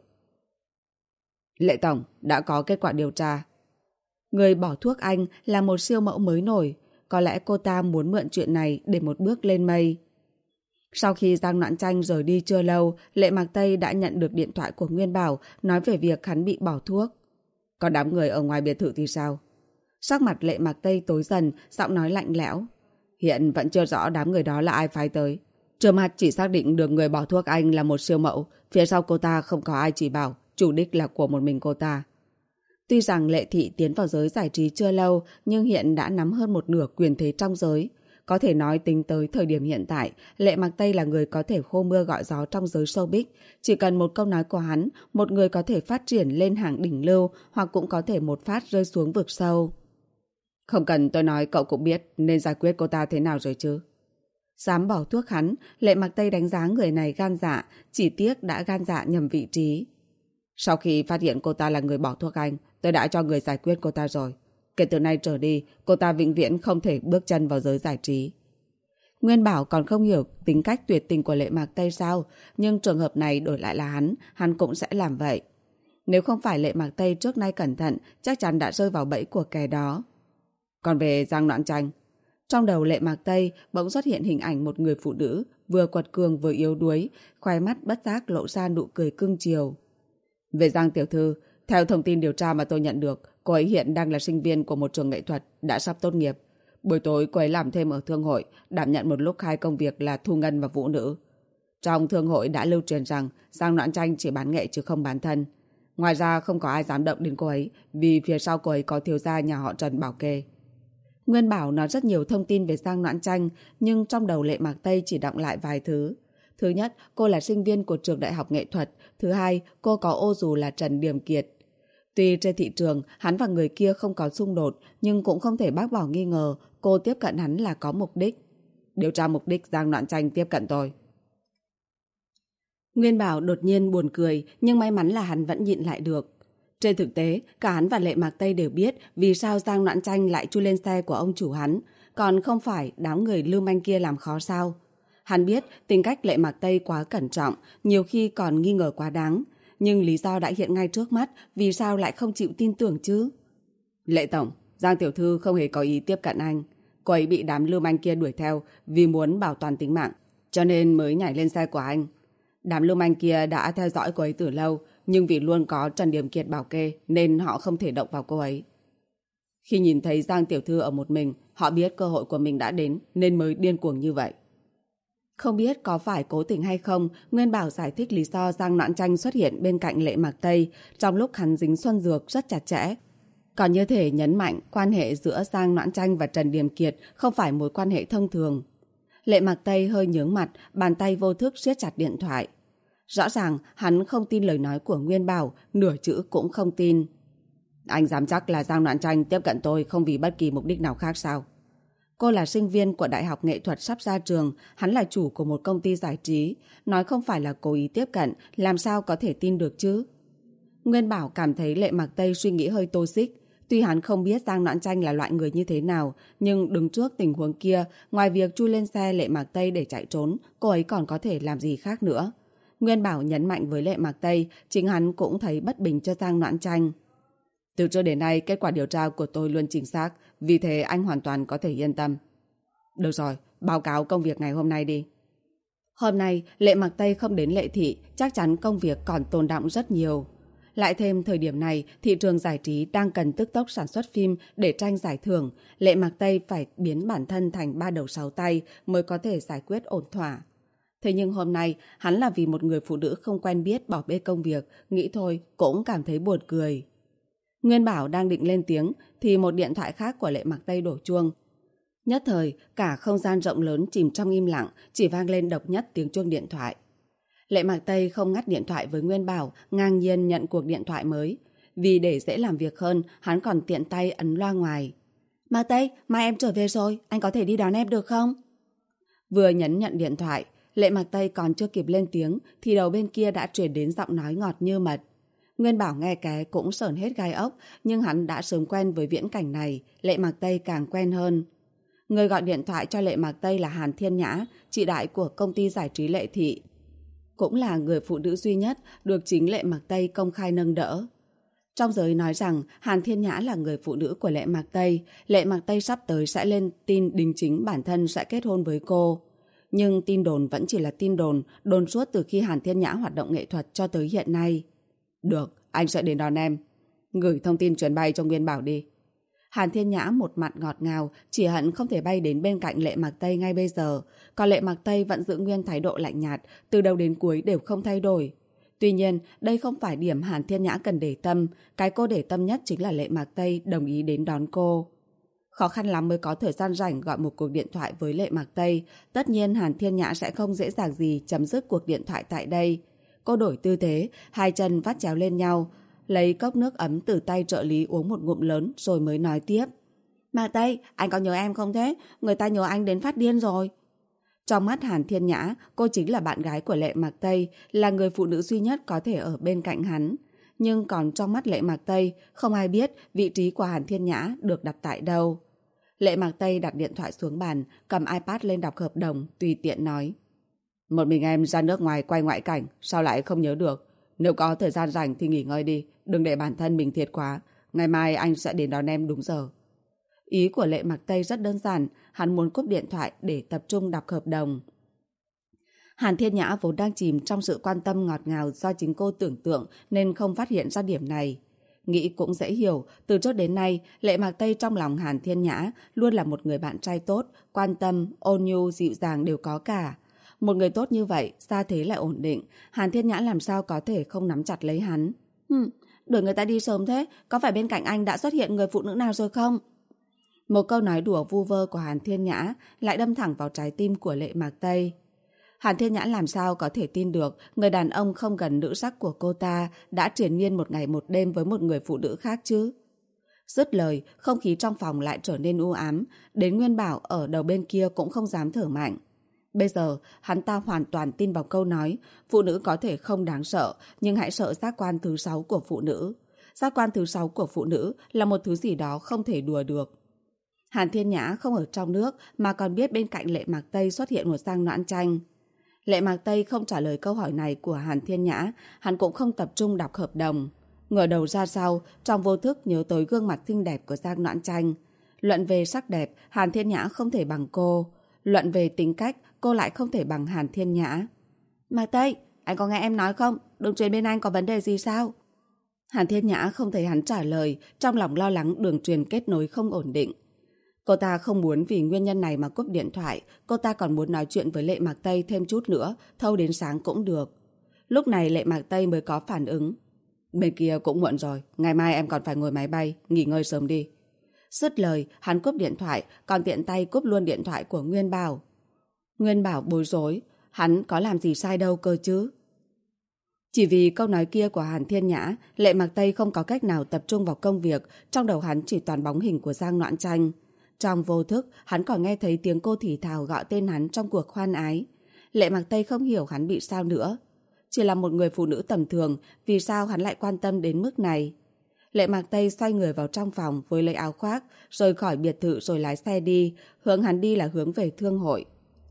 Lệ Tổng, đã có kết quả điều tra. Người bỏ thuốc anh là một siêu mẫu mới nổi. Có lẽ cô ta muốn mượn chuyện này để một bước lên mây. Sau khi Giang Noãn Tranh rời đi chưa lâu, Lệ Mạc Tây đã nhận được điện thoại của Nguyên Bảo nói về việc hắn bị bỏ thuốc. Còn đám người ở ngoài biệt thự thì sao? Sắc mặt Lệ Mạc Tây tối dần, giọng nói lạnh lẽo. Hiện vẫn chưa rõ đám người đó là ai phái tới. Trước mặt chỉ xác định được người bỏ thuốc anh là một siêu mẫu. Phía sau cô ta không có ai chỉ bảo, chủ đích là của một mình cô ta. Tuy rằng Lệ Thị tiến vào giới giải trí chưa lâu, nhưng hiện đã nắm hơn một nửa quyền thế trong giới. Có thể nói tính tới thời điểm hiện tại, Lệ Mạc Tây là người có thể hô mưa gọi gió trong giới showbiz. Chỉ cần một câu nói của hắn, một người có thể phát triển lên hàng đỉnh lưu hoặc cũng có thể một phát rơi xuống vực sâu. Không cần tôi nói cậu cũng biết nên giải quyết cô ta thế nào rồi chứ. Dám bỏ thuốc hắn, Lệ Mạc Tây đánh giá người này gan dạ, chỉ tiếc đã gan dạ nhầm vị trí. Sau khi phát hiện cô ta là người bỏ thuốc anh, tôi đã cho người giải quyết cô ta rồi. Kể từ nay trở đi, cô ta vĩnh viễn không thể bước chân vào giới giải trí. Nguyên Bảo còn không hiểu tính cách tuyệt tình của Lệ Mạc Tây sao, nhưng trường hợp này đổi lại là hắn cũng sẽ làm vậy. Nếu không phải Lệ Mạc Tây trước nay cẩn thận, chắc chắn đã rơi vào bẫy của kẻ đó. Còn về Giang Noãn Tranh, trong đầu Lệ Mạc Tây bỗng xuất hiện hình ảnh một người phụ nữ, vừa quật cường vừa yếu đuối, khóe mắt bất giác lộ ra nụ cười cưng chiều. Về Giang tiểu thư, theo thông tin điều tra mà tôi nhận được, cô ấy hiện đang là sinh viên của một trường nghệ thuật, đã sắp tốt nghiệp. Buổi tối cô ấy làm thêm ở thương hội, đảm nhận một lúc hai công việc là thu ngân và vũ nữ. Trong thương hội đã lưu truyền rằng Giang Noãn Tranh chỉ bán nghệ chứ không bán thân. Ngoài ra không có ai dám động đến cô ấy, vì phía sau cô ấy có thiếu gia nhà họ Trần bảo kê. Nguyên Bảo nói rất nhiều thông tin về Giang Noãn Tranh, nhưng trong đầu Lệ Mạc Tây chỉ đọng lại vài thứ. Thứ nhất, cô là sinh viên của trường đại học nghệ thuật. Thứ hai, cô có ô dù là Trần Điểm Kiệt. Tuy trên thị trường, hắn và người kia không có xung đột, nhưng cũng không thể bác bỏ nghi ngờ cô tiếp cận hắn là có mục đích. Điều tra mục đích Giang Noãn Tranh tiếp cận tôi. Nguyên Bảo đột nhiên buồn cười, nhưng may mắn là hắn vẫn nhịn lại được. Trên thực tế, cả hắn và Lệ Mạc Tây đều biết vì sao Giang Noãn Tranh lại chui lên xe của ông chủ hắn, còn không phải đám người lưu manh kia làm khó sao. Hắn biết tính cách Lệ Mạc Tây quá cẩn trọng, nhiều khi còn nghi ngờ quá đáng. Nhưng lý do đã hiện ngay trước mắt, vì sao lại không chịu tin tưởng chứ? Lệ Tổng, Giang tiểu thư không hề có ý tiếp cận anh. Cô ấy bị đám lưu manh kia đuổi theo vì muốn bảo toàn tính mạng, cho nên mới nhảy lên xe của anh. Đám lưu manh kia đã theo dõi cô ấy từ lâu, nhưng vì luôn có Trần Điểm Kiệt bảo kê nên họ không thể động vào cô ấy. Khi nhìn thấy Giang tiểu thư ở một mình, họ biết cơ hội của mình đã đến nên mới điên cuồng như vậy. Không biết có phải cố tình hay không, Nguyên Bảo giải thích lý do Giang Noãn Tranh xuất hiện bên cạnh Lệ Mạc Tây trong lúc hắn dính Xuân Dược rất chặt chẽ. Còn như thể nhấn mạnh quan hệ giữa Giang Noãn Tranh và Trần Điềm Kiệt không phải mối quan hệ thông thường. Lệ Mạc Tây hơi nhướng mặt, bàn tay vô thức siết chặt điện thoại. Rõ ràng hắn không tin lời nói của Nguyên Bảo, nửa chữ cũng không tin. Anh dám chắc là Giang Noãn Tranh tiếp cận tôi không vì bất kỳ mục đích nào khác sao? Cô là sinh viên của Đại học Nghệ thuật sắp ra trường, hắn là chủ của một công ty giải trí. Nói không phải là cố ý tiếp cận, làm sao có thể tin được chứ? Nguyên Bảo cảm thấy Lệ Mạc Tây suy nghĩ hơi tô xích. Tuy hắn không biết Giang Noãn Tranh là loại người như thế nào, nhưng đứng trước tình huống kia, ngoài việc chui lên xe Lệ Mạc Tây để chạy trốn, cô ấy còn có thể làm gì khác nữa. Nguyên Bảo nhấn mạnh với Lệ Mạc Tây, chính hắn cũng thấy bất bình cho Giang Noãn Tranh. Từ trước đến nay, kết quả điều tra của tôi luôn chính xác, vì thế anh hoàn toàn có thể yên tâm. Được rồi, báo cáo công việc ngày hôm nay đi. Hôm nay, Lệ Mạc Tây không đến Lệ Thị, chắc chắn công việc còn tồn đọng rất nhiều. Lại thêm thời điểm này, thị trường giải trí đang cần tức tốc sản xuất phim để tranh giải thưởng. Lệ Mạc Tây phải biến bản thân thành ba đầu sáu tay mới có thể giải quyết ổn thỏa. Thế nhưng hôm nay, hắn là vì một người phụ nữ không quen biết bỏ bê công việc, nghĩ thôi cũng cảm thấy buồn cười. Nguyên Bảo đang định lên tiếng thì một điện thoại khác của Lệ Mạc Tây đổ chuông. Nhất thời, cả không gian rộng lớn chìm trong im lặng, chỉ vang lên độc nhất tiếng chuông điện thoại. Lệ Mạc Tây không ngắt điện thoại với Nguyên Bảo, ngang nhiên nhận cuộc điện thoại mới. Vì để dễ làm việc hơn, hắn còn tiện tay ấn loa ngoài. Mạc Tây, mai em trở về rồi, anh có thể đi đón em được không? Vừa nhấn nhận điện thoại, Lệ Mạc Tây còn chưa kịp lên tiếng thì đầu bên kia đã truyền đến giọng nói ngọt như mật. Nguyên Bảo nghe cái cũng sởn hết gai ốc, nhưng hắn đã sớm quen với viễn cảnh này, Lệ Mạc Tây càng quen hơn. Người gọi điện thoại cho Lệ Mạc Tây là Hàn Thiên Nhã, chị đại của công ty giải trí Lệ Thị. Cũng là người phụ nữ duy nhất được chính Lệ Mạc Tây công khai nâng đỡ. Trong giới nói rằng Hàn Thiên Nhã là người phụ nữ của Lệ Mạc Tây, Lệ Mạc Tây sắp tới sẽ lên tin đính chính bản thân sẽ kết hôn với cô. Nhưng tin đồn vẫn chỉ là tin đồn, đồn suốt từ khi Hàn Thiên Nhã hoạt động nghệ thuật cho tới hiện nay. Được, anh sẽ đến đón em. Gửi thông tin chuyến bay cho Nguyên Bảo đi. Hàn Thiên Nhã một mặt ngọt ngào, chỉ hận không thể bay đến bên cạnh Lệ Mạc Tây ngay bây giờ. Còn Lệ Mạc Tây vẫn giữ nguyên thái độ lạnh nhạt, từ đầu đến cuối đều không thay đổi. Tuy nhiên, đây không phải điểm Hàn Thiên Nhã cần để tâm. Cái cô để tâm nhất chính là Lệ Mạc Tây đồng ý đến đón cô. Khó khăn lắm mới có thời gian rảnh gọi một cuộc điện thoại với Lệ Mạc Tây. Tất nhiên Hàn Thiên Nhã sẽ không dễ dàng gì chấm dứt cuộc điện thoại tại đây. Cô đổi tư thế, hai chân vắt chéo lên nhau, lấy cốc nước ấm từ tay trợ lý uống một ngụm lớn rồi mới nói tiếp. Mạc Tây, anh có nhớ em không thế? Người ta nhớ anh đến phát điên rồi. Trong mắt Hàn Thiên Nhã, cô chính là bạn gái của Lệ Mạc Tây, là người phụ nữ duy nhất có thể ở bên cạnh hắn. Nhưng còn trong mắt Lệ Mạc Tây, không ai biết vị trí của Hàn Thiên Nhã được đặt tại đâu. Lệ Mạc Tây đặt điện thoại xuống bàn, cầm iPad lên đọc hợp đồng, tùy tiện nói. Một mình em ra nước ngoài quay ngoại cảnh, sao lại không nhớ được? Nếu có thời gian rảnh thì nghỉ ngơi đi, đừng để bản thân mình thiệt quá. Ngày mai anh sẽ đến đón em đúng giờ. Ý của Lệ Mạc Tây rất đơn giản, hắn muốn cúp điện thoại để tập trung đọc hợp đồng. Hàn Thiên Nhã vốn đang chìm trong sự quan tâm ngọt ngào do chính cô tưởng tượng nên không phát hiện ra điểm này. Nghĩ cũng dễ hiểu, từ trước đến nay, Lệ Mạc Tây trong lòng Hàn Thiên Nhã luôn là một người bạn trai tốt, quan tâm, ôn nhu, dịu dàng đều có cả. Một người tốt như vậy, gia thế lại ổn định, Hàn Thiên Nhã làm sao có thể không nắm chặt lấy hắn. Đuổi người ta đi sớm thế, có phải bên cạnh anh đã xuất hiện người phụ nữ nào rồi không? Một câu nói đùa vu vơ của Hàn Thiên Nhã lại đâm thẳng vào trái tim của Lệ Mạc Tây. Hàn Thiên Nhã làm sao có thể tin được người đàn ông không gần nữ sắc của cô ta đã triền miên một ngày một đêm với một người phụ nữ khác chứ? Dứt lời, không khí trong phòng lại trở nên u ám, đến Nguyên Bảo ở đầu bên kia cũng không dám thở mạnh. Bây giờ, hắn ta hoàn toàn tin vào câu nói, phụ nữ có thể không đáng sợ, nhưng hãy sợ giác quan thứ 6 của phụ nữ. Giác quan thứ 6 của phụ nữ là một thứ gì đó không thể đùa được. Hàn Thiên Nhã không ở trong nước mà còn biết bên cạnh Lệ Mạc Tây xuất hiện một Giang Noãn Tranh. Lệ Mạc Tây không trả lời câu hỏi này của Hàn Thiên Nhã, hắn cũng không tập trung đọc hợp đồng. Ngửa đầu ra sau, trong vô thức nhớ tới gương mặt xinh đẹp của Giang Noãn Tranh. Luận về sắc đẹp, Hàn Thiên Nhã không thể bằng cô. Luận về tính cách, cô lại không thể bằng Hàn Thiên Nhã. Mạc Tây, anh có nghe em nói không? Đường truyền bên anh có vấn đề gì sao? Hàn Thiên Nhã không thấy hắn trả lời, trong lòng lo lắng đường truyền kết nối không ổn định. Cô ta không muốn vì nguyên nhân này mà cúp điện thoại, cô ta còn muốn nói chuyện với Lệ Mạc Tây thêm chút nữa, thâu đến sáng cũng được. Lúc này Lệ Mạc Tây mới có phản ứng. Bên kia cũng muộn rồi, ngày mai em còn phải ngồi máy bay, nghỉ ngơi sớm đi. Dứt lời, hắn cúp điện thoại, còn tiện tay cúp luôn điện thoại của Nguyên Bảo. Nguyên Bảo bối rối, hắn có làm gì sai đâu cơ chứ? Chỉ vì câu nói kia của Hàn Thiên Nhã, Lệ Mạc Tây không có cách nào tập trung vào công việc, trong đầu hắn chỉ toàn bóng hình của Giang Noãn Tranh. Trong vô thức, hắn còn nghe thấy tiếng cô thì thào gọi tên hắn trong cuộc khoan ái. Lệ Mạc Tây không hiểu hắn bị sao nữa. Chỉ là một người phụ nữ tầm thường, vì sao hắn lại quan tâm đến mức này? Lệ Mạc Tây xoay người vào trong phòng với lấy áo khoác, rời khỏi biệt thự rồi lái xe đi, hướng hắn đi là hướng về Thương hội.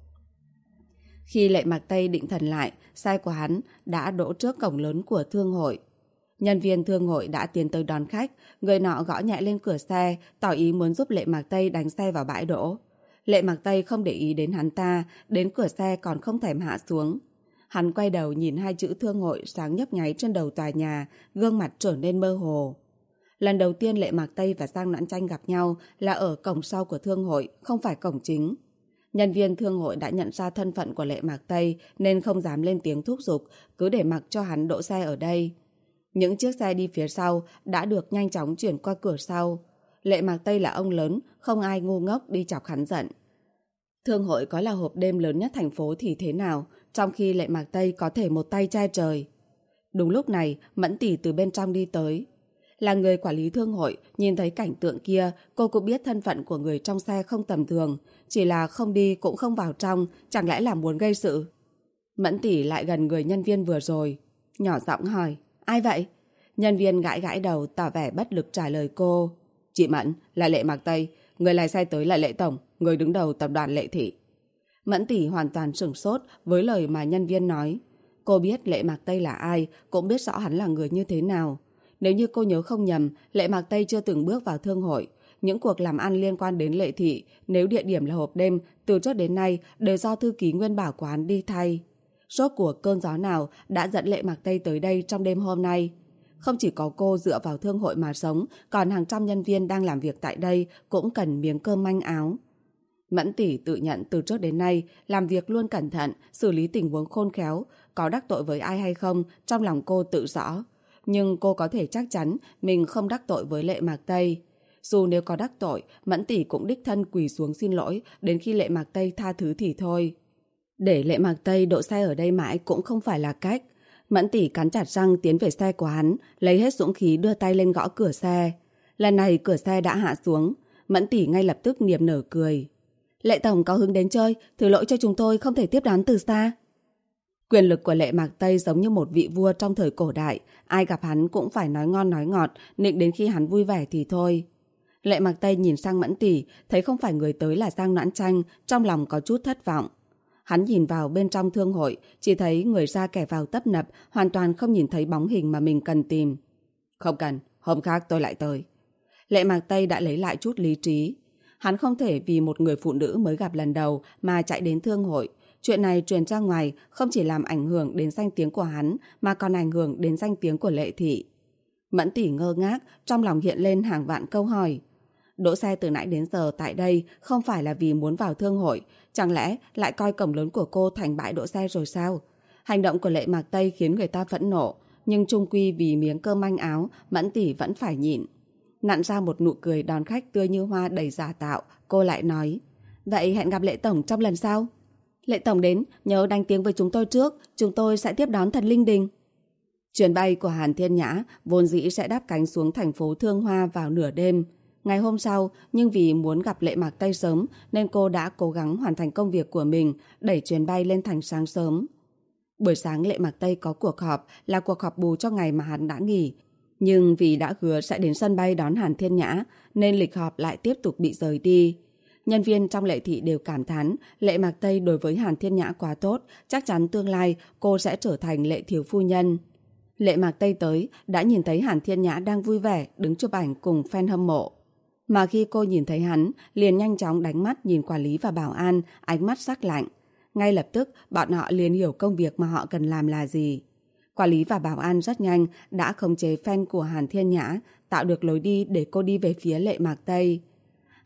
Khi Lệ Mạc Tây định thần lại, xe của hắn đã đỗ trước cổng lớn của Thương hội. Nhân viên Thương hội đã tiến tới đón khách, người nọ gõ nhẹ lên cửa xe, tỏ ý muốn giúp Lệ Mạc Tây đánh xe vào bãi đỗ. Lệ Mạc Tây không để ý đến hắn ta, đến cửa xe còn không thèm hạ xuống. Hắn quay đầu nhìn hai chữ Thương hội sáng nhấp nháy trên đầu tòa nhà, gương mặt trở nên mơ hồ. Lần đầu tiên Lệ Mạc Tây và Giang Noãn Tranh gặp nhau là ở cổng sau của Thương hội, không phải cổng chính. Nhân viên Thương hội đã nhận ra thân phận của Lệ Mạc Tây nên không dám lên tiếng thúc giục, cứ để mặc cho hắn đỗ xe ở đây. Những chiếc xe đi phía sau đã được nhanh chóng chuyển qua cửa sau. Lệ Mạc Tây là ông lớn, không ai ngu ngốc đi chọc hắn giận. Thương hội có là hộp đêm lớn nhất thành phố thì thế nào, trong khi Lệ Mạc Tây có thể một tay che trời. Đúng lúc này, Mẫn Tỷ từ bên trong đi tới. Là người quản lý thương hội, nhìn thấy cảnh tượng kia, cô cũng biết thân phận của người trong xe không tầm thường, chỉ là không đi cũng không vào trong, chẳng lẽ là muốn gây sự. Mẫn Tỷ lại gần người nhân viên vừa rồi, nhỏ giọng hỏi, ai vậy? Nhân viên gãi gãi đầu tỏ vẻ bất lực trả lời cô. Chị Mẫn, là Lệ Mạc Tây, người lái xe tới là Lệ Tổng, người đứng đầu tập đoàn Lệ Thị. Mẫn Tỷ hoàn toàn sửng sốt với lời mà nhân viên nói. Cô biết Lệ Mạc Tây là ai, cũng biết rõ hắn là người như thế nào. Nếu như cô nhớ không nhầm, Lệ Mạc Tây chưa từng bước vào thương hội. Những cuộc làm ăn liên quan đến Lệ Thị, nếu địa điểm là hộp đêm, từ trước đến nay đều do thư ký Nguyên Bảo của hắn đi thay. Rốt cuộc cơn gió nào đã dẫn Lệ Mạc Tây tới đây trong đêm hôm nay? Không chỉ có cô dựa vào thương hội mà sống, còn hàng trăm nhân viên đang làm việc tại đây cũng cần miếng cơm manh áo. Mẫn Tỷ tự nhận từ trước đến nay làm việc luôn cẩn thận, xử lý tình huống khôn khéo, có đắc tội với ai hay không trong lòng cô tự rõ. Nhưng cô có thể chắc chắn mình không đắc tội với Lệ Mạc Tây. Dù nếu có đắc tội, Mẫn Tỷ cũng đích thân quỳ xuống xin lỗi đến khi Lệ Mạc Tây tha thứ thì thôi. Để Lệ Mạc Tây đỗ xe ở đây mãi cũng không phải là cách. Mẫn Tỷ cắn chặt răng tiến về xe của hắn, lấy hết dũng khí đưa tay lên gõ cửa xe. Lần này cửa xe đã hạ xuống, Mẫn Tỷ ngay lập tức niềm nở cười. Lệ Tổng có hứng đến chơi, thứ lỗi cho chúng tôi không thể tiếp đón từ xa. Quyền lực của Lệ Mạc Tây giống như một vị vua trong thời cổ đại, ai gặp hắn cũng phải nói ngon nói ngọt, nịnh đến khi hắn vui vẻ thì thôi. Lệ Mạc Tây nhìn sang Mẫn Tỷ, thấy không phải người tới là Giang Noãn Tranh, trong lòng có chút thất vọng. Hắn nhìn vào bên trong thương hội, chỉ thấy người ra kẻ vào tấp nập, hoàn toàn không nhìn thấy bóng hình mà mình cần tìm. Không cần, hôm khác tôi lại tới. Lệ Mạc Tây đã lấy lại chút lý trí. Hắn không thể vì một người phụ nữ mới gặp lần đầu mà chạy đến thương hội. Chuyện này truyền ra ngoài không chỉ làm ảnh hưởng đến danh tiếng của hắn mà còn ảnh hưởng đến danh tiếng của Lệ Thị. Mẫn Tỷ ngơ ngác, trong lòng hiện lên hàng vạn câu hỏi. Đỗ xe từ nãy đến giờ tại đây không phải là vì muốn vào thương hội, chẳng lẽ lại coi cổng lớn của cô thành bãi đỗ xe rồi sao? Hành động của Lệ Mạc Tây khiến người ta phẫn nộ, nhưng chung quy vì miếng cơm manh áo, Mẫn Tỷ vẫn phải nhịn. Nặn ra một nụ cười đón khách tươi như hoa đầy giả tạo, cô lại nói, vậy hẹn gặp Lệ Tổng trong lần sau. Lệ Tổng đến, nhớ đánh tiếng với chúng tôi trước, chúng tôi sẽ tiếp đón thật linh đình. Chuyến bay của Hàn Thiên Nhã vốn dĩ sẽ đáp cánh xuống thành phố Thương Hoa vào nửa đêm. Ngày hôm sau, nhưng vì muốn gặp Lệ Mạc Tây sớm nên cô đã cố gắng hoàn thành công việc của mình, đẩy chuyến bay lên thành sáng sớm. Buổi sáng Lệ Mạc Tây có cuộc họp, là cuộc họp bù cho ngày mà hắn đã nghỉ. Nhưng vì đã hứa sẽ đến sân bay đón Hàn Thiên Nhã nên lịch họp lại tiếp tục bị rời đi. Nhân viên trong Lệ Thị đều cảm thán Lệ Mạc Tây đối với Hàn Thiên Nhã quá tốt, chắc chắn tương lai cô sẽ trở thành Lệ thiếu phu nhân. Lệ Mạc Tây tới đã nhìn thấy Hàn Thiên Nhã đang vui vẻ đứng chụp ảnh cùng fan hâm mộ. Mà khi cô nhìn thấy hắn, liền nhanh chóng đánh mắt nhìn quản lý và bảo an, ánh mắt sắc lạnh. Ngay lập tức, bọn họ liền hiểu công việc mà họ cần làm là gì. Quản lý và bảo an rất nhanh đã khống chế fan của Hàn Thiên Nhã, tạo được lối đi để cô đi về phía Lệ Mạc Tây.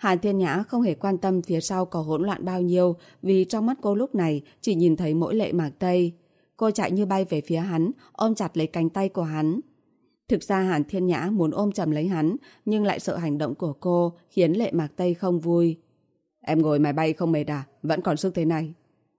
Hàn Thiên Nhã không hề quan tâm phía sau có hỗn loạn bao nhiêu, vì trong mắt cô lúc này chỉ nhìn thấy mỗi Lệ Mạc Tây. Cô chạy như bay về phía hắn, ôm chặt lấy cánh tay của hắn. Thực ra Hàn Thiên Nhã muốn ôm chầm lấy hắn, nhưng lại sợ hành động của cô khiến Lệ Mạc Tây không vui. Em ngồi máy bay không mệt à? Vẫn còn sức thế này.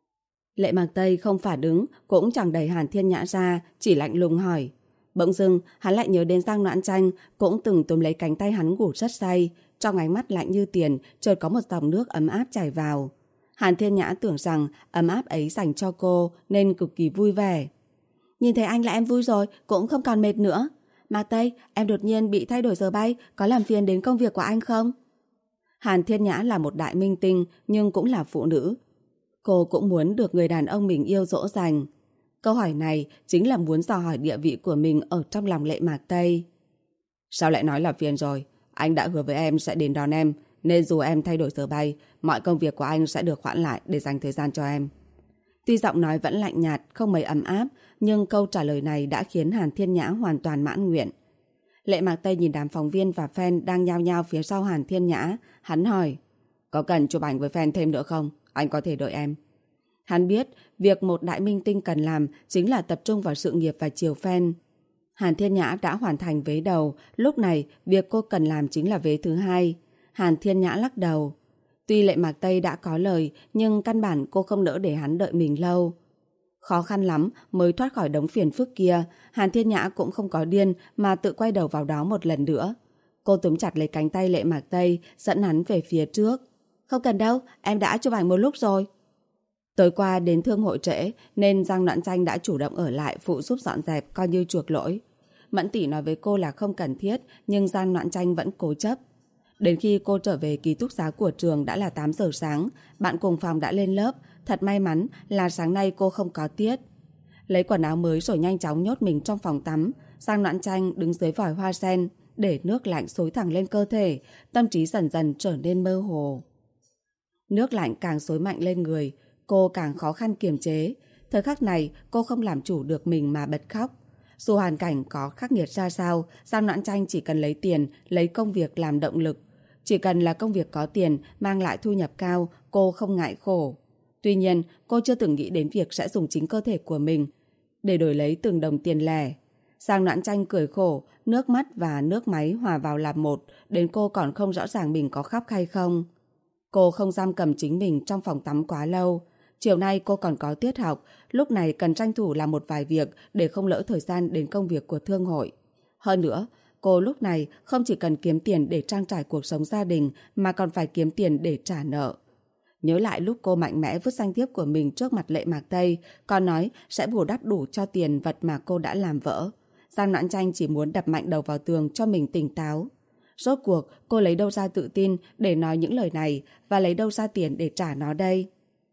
Lệ Mạc Tây không phản ứng, cũng chẳng đẩy Hàn Thiên Nhã ra, chỉ lạnh lùng hỏi. Bỗng dưng, hắn lại nhớ đến Giang Noãn Tranh, cũng từng túm lấy cánh tay hắn ngủ rất say. Trong ánh mắt lạnh như tiền, chợt có một dòng nước ấm áp chảy vào. Hàn Thiên Nhã tưởng rằng ấm áp ấy dành cho cô nên cực kỳ vui vẻ. Nhìn thấy anh là em vui rồi, cũng không còn mệt nữa. Mạc Tây, em đột nhiên bị thay đổi giờ bay, có làm phiền đến công việc của anh không? Hàn Thiên Nhã là một đại minh tinh, nhưng cũng là phụ nữ. Cô cũng muốn được người đàn ông mình yêu dỗ dành. Câu hỏi này chính là muốn dò hỏi địa vị của mình ở trong lòng Lệ Mạc Tây. Sao lại nói là phiền rồi? Anh đã hứa với em sẽ đến đón em, nên dù em thay đổi giờ bay, mọi công việc của anh sẽ được hoãn lại để dành thời gian cho em. Tuy giọng nói vẫn lạnh nhạt, không mấy ấm áp, nhưng câu trả lời này đã khiến Hàn Thiên Nhã hoàn toàn mãn nguyện. Lệ Mạc Tây nhìn đám phóng viên và fan đang nhao nhao phía sau Hàn Thiên Nhã. Hắn hỏi, có cần chụp ảnh với fan thêm nữa không? Anh có thể đợi em. Hắn biết, việc một đại minh tinh cần làm chính là tập trung vào sự nghiệp và chiều fan. Hàn Thiên Nhã đã hoàn thành vế đầu, lúc này việc cô cần làm chính là vế thứ hai. Hàn Thiên Nhã lắc đầu. Tuy Lệ Mạc Tây đã có lời, nhưng căn bản cô không nỡ để hắn đợi mình lâu. Khó khăn lắm mới thoát khỏi đống phiền phức kia, Hàn Thiên Nhã cũng không có điên mà tự quay đầu vào đó một lần nữa. Cô túm chặt lấy cánh tay Lệ Mạc Tây, dẫn hắn về phía trước. Không cần đâu, em đã chụp ảnh một lúc rồi. Tối qua đến thương hội trễ nên Giang Noãn Tranh đã chủ động ở lại phụ giúp dọn dẹp coi như chuộc lỗi. Mẫn tỷ nói với cô là không cần thiết, nhưng Giang Noãn Tranh vẫn cố chấp. Đến khi cô trở về ký túc xá của trường đã là 8 giờ sáng, bạn cùng phòng đã lên lớp. Thật may mắn là sáng nay cô không có tiết. Lấy quần áo mới rồi nhanh chóng nhốt mình trong phòng tắm. Giang Noãn Tranh đứng dưới vòi hoa sen, để nước lạnh xối thẳng lên cơ thể, tâm trí dần dần trở nên mơ hồ. Nước lạnh càng xối mạnh lên người, cô càng khó khăn kiềm chế. Thời khắc này cô không làm chủ được mình mà bật khóc. Dù hoàn cảnh có khắc nghiệt ra sao, Giang Noãn Tranh chỉ cần lấy tiền, lấy công việc làm động lực. Chỉ cần là công việc có tiền, mang lại thu nhập cao, cô không ngại khổ. Tuy nhiên, cô chưa từng nghĩ đến việc sẽ dùng chính cơ thể của mình để đổi lấy từng đồng tiền lẻ. Giang Noãn Tranh cười khổ, nước mắt và nước máy hòa vào làm một, đến cô còn không rõ ràng mình có khóc hay không. Cô không giam cầm chính mình trong phòng tắm quá lâu. Chiều nay cô còn có tiết học, lúc này cần tranh thủ làm một vài việc để không lỡ thời gian đến công việc của thương hội. Hơn nữa, cô lúc này không chỉ cần kiếm tiền để trang trải cuộc sống gia đình mà còn phải kiếm tiền để trả nợ. Nhớ lại lúc cô mạnh mẽ vứt danh thiếp của mình trước mặt Lệ Mạc Tây, còn nói sẽ bù đắp đủ cho tiền vật mà cô đã làm vỡ. Giang Noãn Tranh chỉ muốn đập mạnh đầu vào tường cho mình tỉnh táo. Rốt cuộc, cô lấy đâu ra tự tin để nói những lời này và lấy đâu ra tiền để trả nó đây?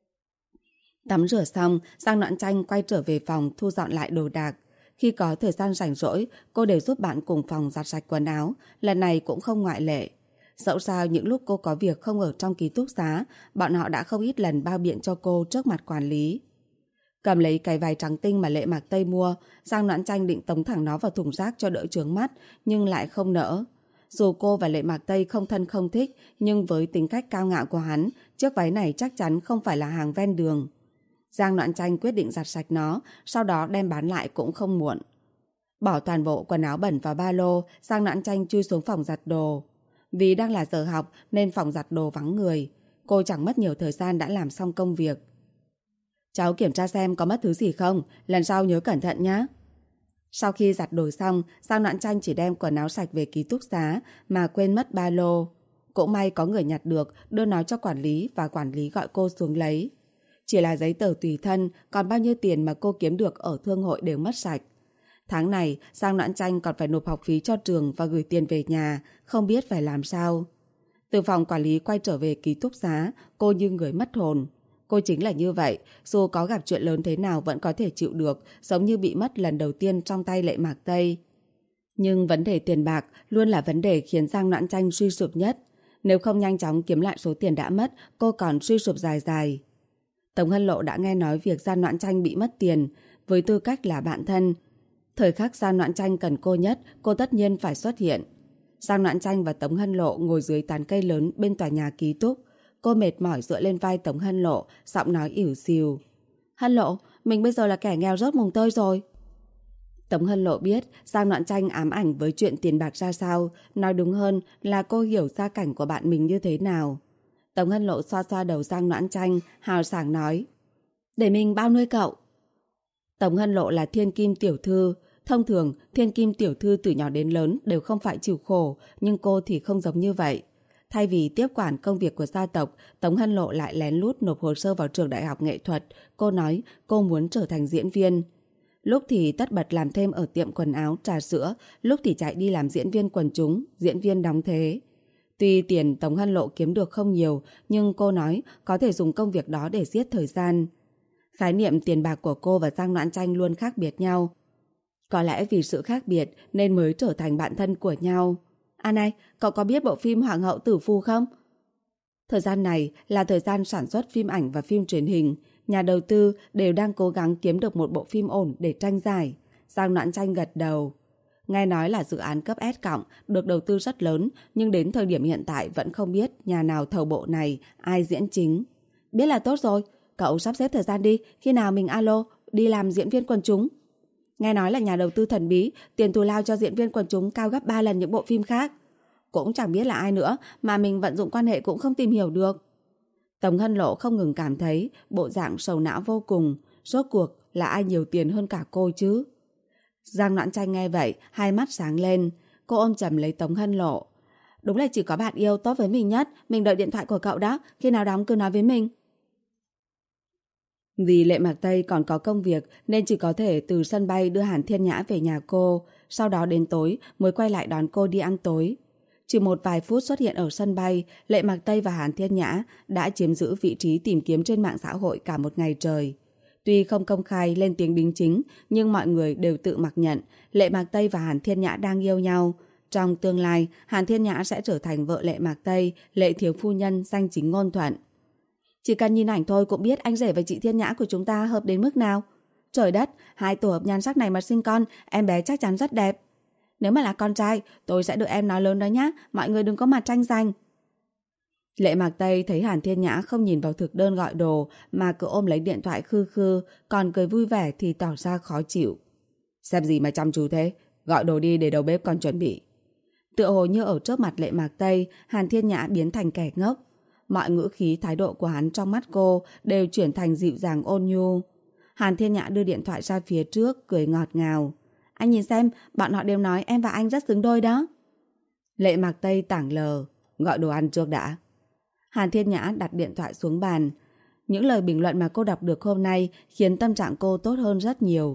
Tắm rửa xong, Giang Noãn Tranh quay trở về phòng thu dọn lại đồ đạc. Khi có thời gian rảnh rỗi, cô đều giúp bạn cùng phòng giặt sạch quần áo, lần này cũng không ngoại lệ. Dẫu sao những lúc cô có việc không ở trong ký túc xá, bọn họ đã không ít lần bao biện cho cô trước mặt quản lý. Cầm lấy cái váy trắng tinh mà Lệ Mạc Tây mua, Giang Noãn Tranh định tống thẳng nó vào thùng rác cho đỡ chướng mắt, nhưng lại không nỡ. Dù cô và Lệ Mạc Tây không thân không thích, nhưng với tính cách cao ngạo của hắn, chiếc váy này chắc chắn không phải là hàng ven đường. Giang Noãn Tranh quyết định giặt sạch nó, sau đó đem bán lại cũng không muộn. Bỏ toàn bộ quần áo bẩn vào ba lô, Giang Noãn Tranh chui xuống phòng giặt đồ. Vì đang là giờ học nên phòng giặt đồ vắng người. Cô chẳng mất nhiều thời gian đã làm xong công việc. Cháu kiểm tra xem có mất thứ gì không, lần sau nhớ cẩn thận nhé. Sau khi giặt đồ xong, Giang Noãn Tranh chỉ đem quần áo sạch về ký túc xá mà quên mất ba lô. Cũng may có người nhặt được, đưa nó cho quản lý và quản lý gọi cô xuống lấy. Chỉ là giấy tờ tùy thân, còn bao nhiêu tiền mà cô kiếm được ở thương hội đều mất sạch. Tháng này, Giang Noãn Tranh còn phải nộp học phí cho trường và gửi tiền về nhà, không biết phải làm sao. Từ phòng quản lý quay trở về ký túc xá, cô như người mất hồn. Cô chính là như vậy, dù có gặp chuyện lớn thế nào vẫn có thể chịu được, giống như bị mất lần đầu tiên trong tay Lệ Mạc Tây. Nhưng vấn đề tiền bạc luôn là vấn đề khiến Giang Noãn Tranh suy sụp nhất. Nếu không nhanh chóng kiếm lại số tiền đã mất, cô còn suy sụp dài dài. Tống Hân Lộ đã nghe nói việc Giang Noãn Tranh bị mất tiền, với tư cách là bạn thân. Thời khắc Giang Noãn Tranh cần cô nhất, cô tất nhiên phải xuất hiện. Giang Noãn Chanh và Tống Hân Lộ ngồi dưới tán cây lớn bên tòa nhà ký túc. Cô mệt mỏi dựa lên vai Tống Hân Lộ, giọng nói ỉu xìu. Hân Lộ, mình bây giờ là kẻ nghèo rớt mùng tơi rồi. Tống Hân Lộ biết Giang Noãn Chanh ám ảnh với chuyện tiền bạc ra sao, nói đúng hơn là cô hiểu gia cảnh của bạn mình như thế nào. Tống Hân Lộ xoa xoa đầu Giang Noãn Chanh, hào sảng nói. Để mình bao nuôi cậu. Tống Hân Lộ là thiên kim tiểu thư. Thông thường, thiên kim tiểu thư từ nhỏ đến lớn đều không phải chịu khổ, nhưng cô thì không giống như vậy. Thay vì tiếp quản công việc của gia tộc, Tống Hân Lộ lại lén lút nộp hồ sơ vào trường đại học nghệ thuật. Cô nói cô muốn trở thành diễn viên. Lúc thì tất bật làm thêm ở tiệm quần áo, trà sữa, lúc thì chạy đi làm diễn viên quần chúng, diễn viên đóng thế. Tuy tiền Tống Hân Lộ kiếm được không nhiều, nhưng cô nói có thể dùng công việc đó để giết thời gian. Khái niệm tiền bạc của cô và Giang Noãn Chanh luôn khác biệt nhau. Có lẽ vì sự khác biệt nên mới trở thành bạn thân của nhau. À này, cậu có biết bộ phim Hoàng hậu Tử Phu không? Thời gian này là thời gian sản xuất phim ảnh và phim truyền hình. Nhà đầu tư đều đang cố gắng kiếm được một bộ phim ổn để tranh giải. Giang Noãn Chanh gật đầu. Nghe nói là dự án cấp S cộng, được đầu tư rất lớn, nhưng đến thời điểm hiện tại vẫn không biết nhà nào thầu bộ này, ai diễn chính. Biết là tốt rồi, cậu sắp xếp thời gian đi, khi nào mình alo, đi làm diễn viên quần chúng. Nghe nói là nhà đầu tư thần bí, tiền thù lao cho diễn viên quần chúng cao gấp 3 lần những bộ phim khác. Cũng chẳng biết là ai nữa, mà mình vận dụng quan hệ cũng không tìm hiểu được. Tống Hân Lộ không ngừng cảm thấy bộ dạng sầu não vô cùng. Rốt cuộc là ai nhiều tiền hơn cả cô chứ? Giang Noãn Chanh nghe vậy, hai mắt sáng lên. Cô ôm chầm lấy Tống Hân Lộ. Đúng là chỉ có bạn yêu tốt với mình nhất. Mình đợi điện thoại của cậu đó. Khi nào đóng cứ nói với mình. Vì Lệ Mạc Tây còn có công việc nên chỉ có thể từ sân bay đưa Hàn Thiên Nhã về nhà cô. Sau đó đến tối mới quay lại đón cô đi ăn tối. Chỉ một vài phút xuất hiện ở sân bay, Lệ Mạc Tây và Hàn Thiên Nhã đã chiếm giữ vị trí tìm kiếm trên mạng xã hội cả một ngày trời. Tuy không công khai lên tiếng đính chính, nhưng mọi người đều tự mặc nhận Lệ Mạc Tây và Hàn Thiên Nhã đang yêu nhau. Trong tương lai, Hàn Thiên Nhã sẽ trở thành vợ Lệ Mạc Tây, Lệ thiếu phu nhân danh chính ngôn thuận. Chỉ cần nhìn ảnh thôi cũng biết anh rể và chị Thiên Nhã của chúng ta hợp đến mức nào. Trời đất, hai tổ hợp nhan sắc này mà sinh con, em bé chắc chắn rất đẹp. Nếu mà là con trai, tôi sẽ được em nói lớn đó nhá, mọi người đừng có mà tranh giành. Lệ Mạc Tây thấy Hàn Thiên Nhã không nhìn vào thực đơn gọi đồ mà cứ ôm lấy điện thoại khư khư, còn cười vui vẻ thì tỏ ra khó chịu. Xem gì mà chăm chú thế, gọi đồ đi để đầu bếp con chuẩn bị. Tựa hồ như ở trước mặt Lệ Mạc Tây, Hàn Thiên Nhã biến thành kẻ ngốc. Mọi ngữ khí thái độ của hắn trong mắt cô đều chuyển thành dịu dàng ôn nhu. Hàn Thiên Nhã đưa điện thoại ra phía trước, cười ngọt ngào. Anh nhìn xem, bọn họ đều nói em và anh rất xứng đôi đó. Lệ Mạc Tây tảng lờ, gọi đồ ăn trước đã. Hàn Thiên Nhã đặt điện thoại xuống bàn. Những lời bình luận mà cô đọc được hôm nay khiến tâm trạng cô tốt hơn rất nhiều.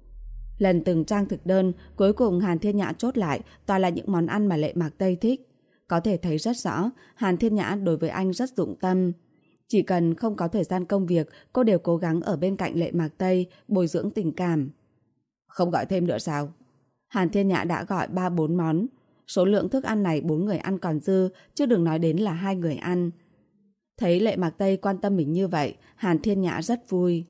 Lần từng trang thực đơn, cuối cùng Hàn Thiên Nhã chốt lại toàn là những món ăn mà Lệ Mạc Tây thích. Có thể thấy rất rõ, Hàn Thiên Nhã đối với anh rất dụng tâm. Chỉ cần không có thời gian công việc, cô đều cố gắng ở bên cạnh Lệ Mạc Tây, bồi dưỡng tình cảm. Không gọi thêm nữa sao? Hàn Thiên Nhã đã gọi 3-4 món. Số lượng thức ăn này 4 người ăn còn dư, chứ đừng nói đến là 2 người ăn. Thấy Lệ Mạc Tây quan tâm mình như vậy, Hàn Thiên Nhã rất vui.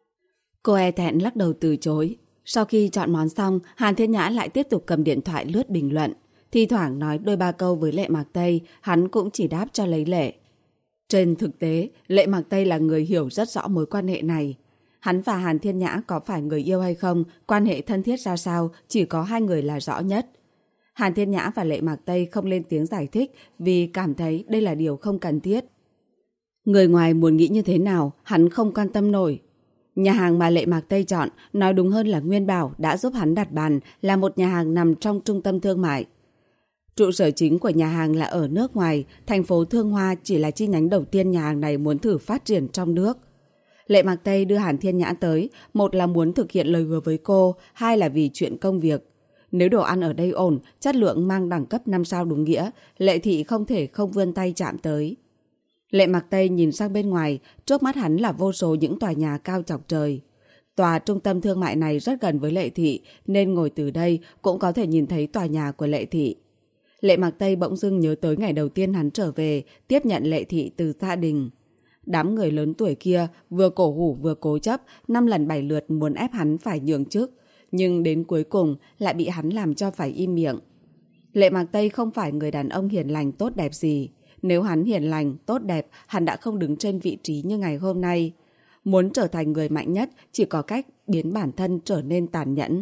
Cô e thẹn lắc đầu từ chối. Sau khi chọn món xong, Hàn Thiên Nhã lại tiếp tục cầm điện thoại lướt bình luận. Thi thoảng nói đôi ba câu với Lệ Mạc Tây, hắn cũng chỉ đáp cho lấy lệ. Trên thực tế, Lệ Mạc Tây là người hiểu rất rõ mối quan hệ này. Hắn và Hàn Thiên Nhã có phải người yêu hay không, quan hệ thân thiết ra sao, chỉ có hai người là rõ nhất. Hàn Thiên Nhã và Lệ Mạc Tây không lên tiếng giải thích vì cảm thấy đây là điều không cần thiết. Người ngoài muốn nghĩ như thế nào, hắn không quan tâm nổi. Nhà hàng mà Lệ Mạc Tây chọn, nói đúng hơn là Nguyên Bảo đã giúp hắn đặt bàn, là một nhà hàng nằm trong trung tâm thương mại. Trụ sở chính của nhà hàng là ở nước ngoài, thành phố Thương Hoa chỉ là chi nhánh đầu tiên nhà hàng này muốn thử phát triển trong nước. Lệ Mạc Tây đưa Hàn Thiên Nhã tới, một là muốn thực hiện lời hứa với cô, hai là vì chuyện công việc. Nếu đồ ăn ở đây ổn, chất lượng mang đẳng cấp 5 sao đúng nghĩa, Lệ Thị không thể không vươn tay chạm tới. Lệ Mạc Tây nhìn sang bên ngoài, trước mắt hắn là vô số những tòa nhà cao chọc trời. Tòa trung tâm thương mại này rất gần với Lệ Thị, nên ngồi từ đây cũng có thể nhìn thấy tòa nhà của Lệ Thị. Lệ Mạc Tây bỗng dưng nhớ tới ngày đầu tiên hắn trở về, tiếp nhận Lệ Thị từ gia đình. Đám người lớn tuổi kia vừa cổ hủ vừa cố chấp, 5 lần 7 lượt muốn ép hắn phải nhường chức, nhưng đến cuối cùng lại bị hắn làm cho phải im miệng. Lệ Mạc Tây không phải người đàn ông hiền lành tốt đẹp gì. Nếu hắn hiền lành, tốt đẹp, hắn đã không đứng trên vị trí như ngày hôm nay. Muốn trở thành người mạnh nhất, chỉ có cách biến bản thân trở nên tàn nhẫn.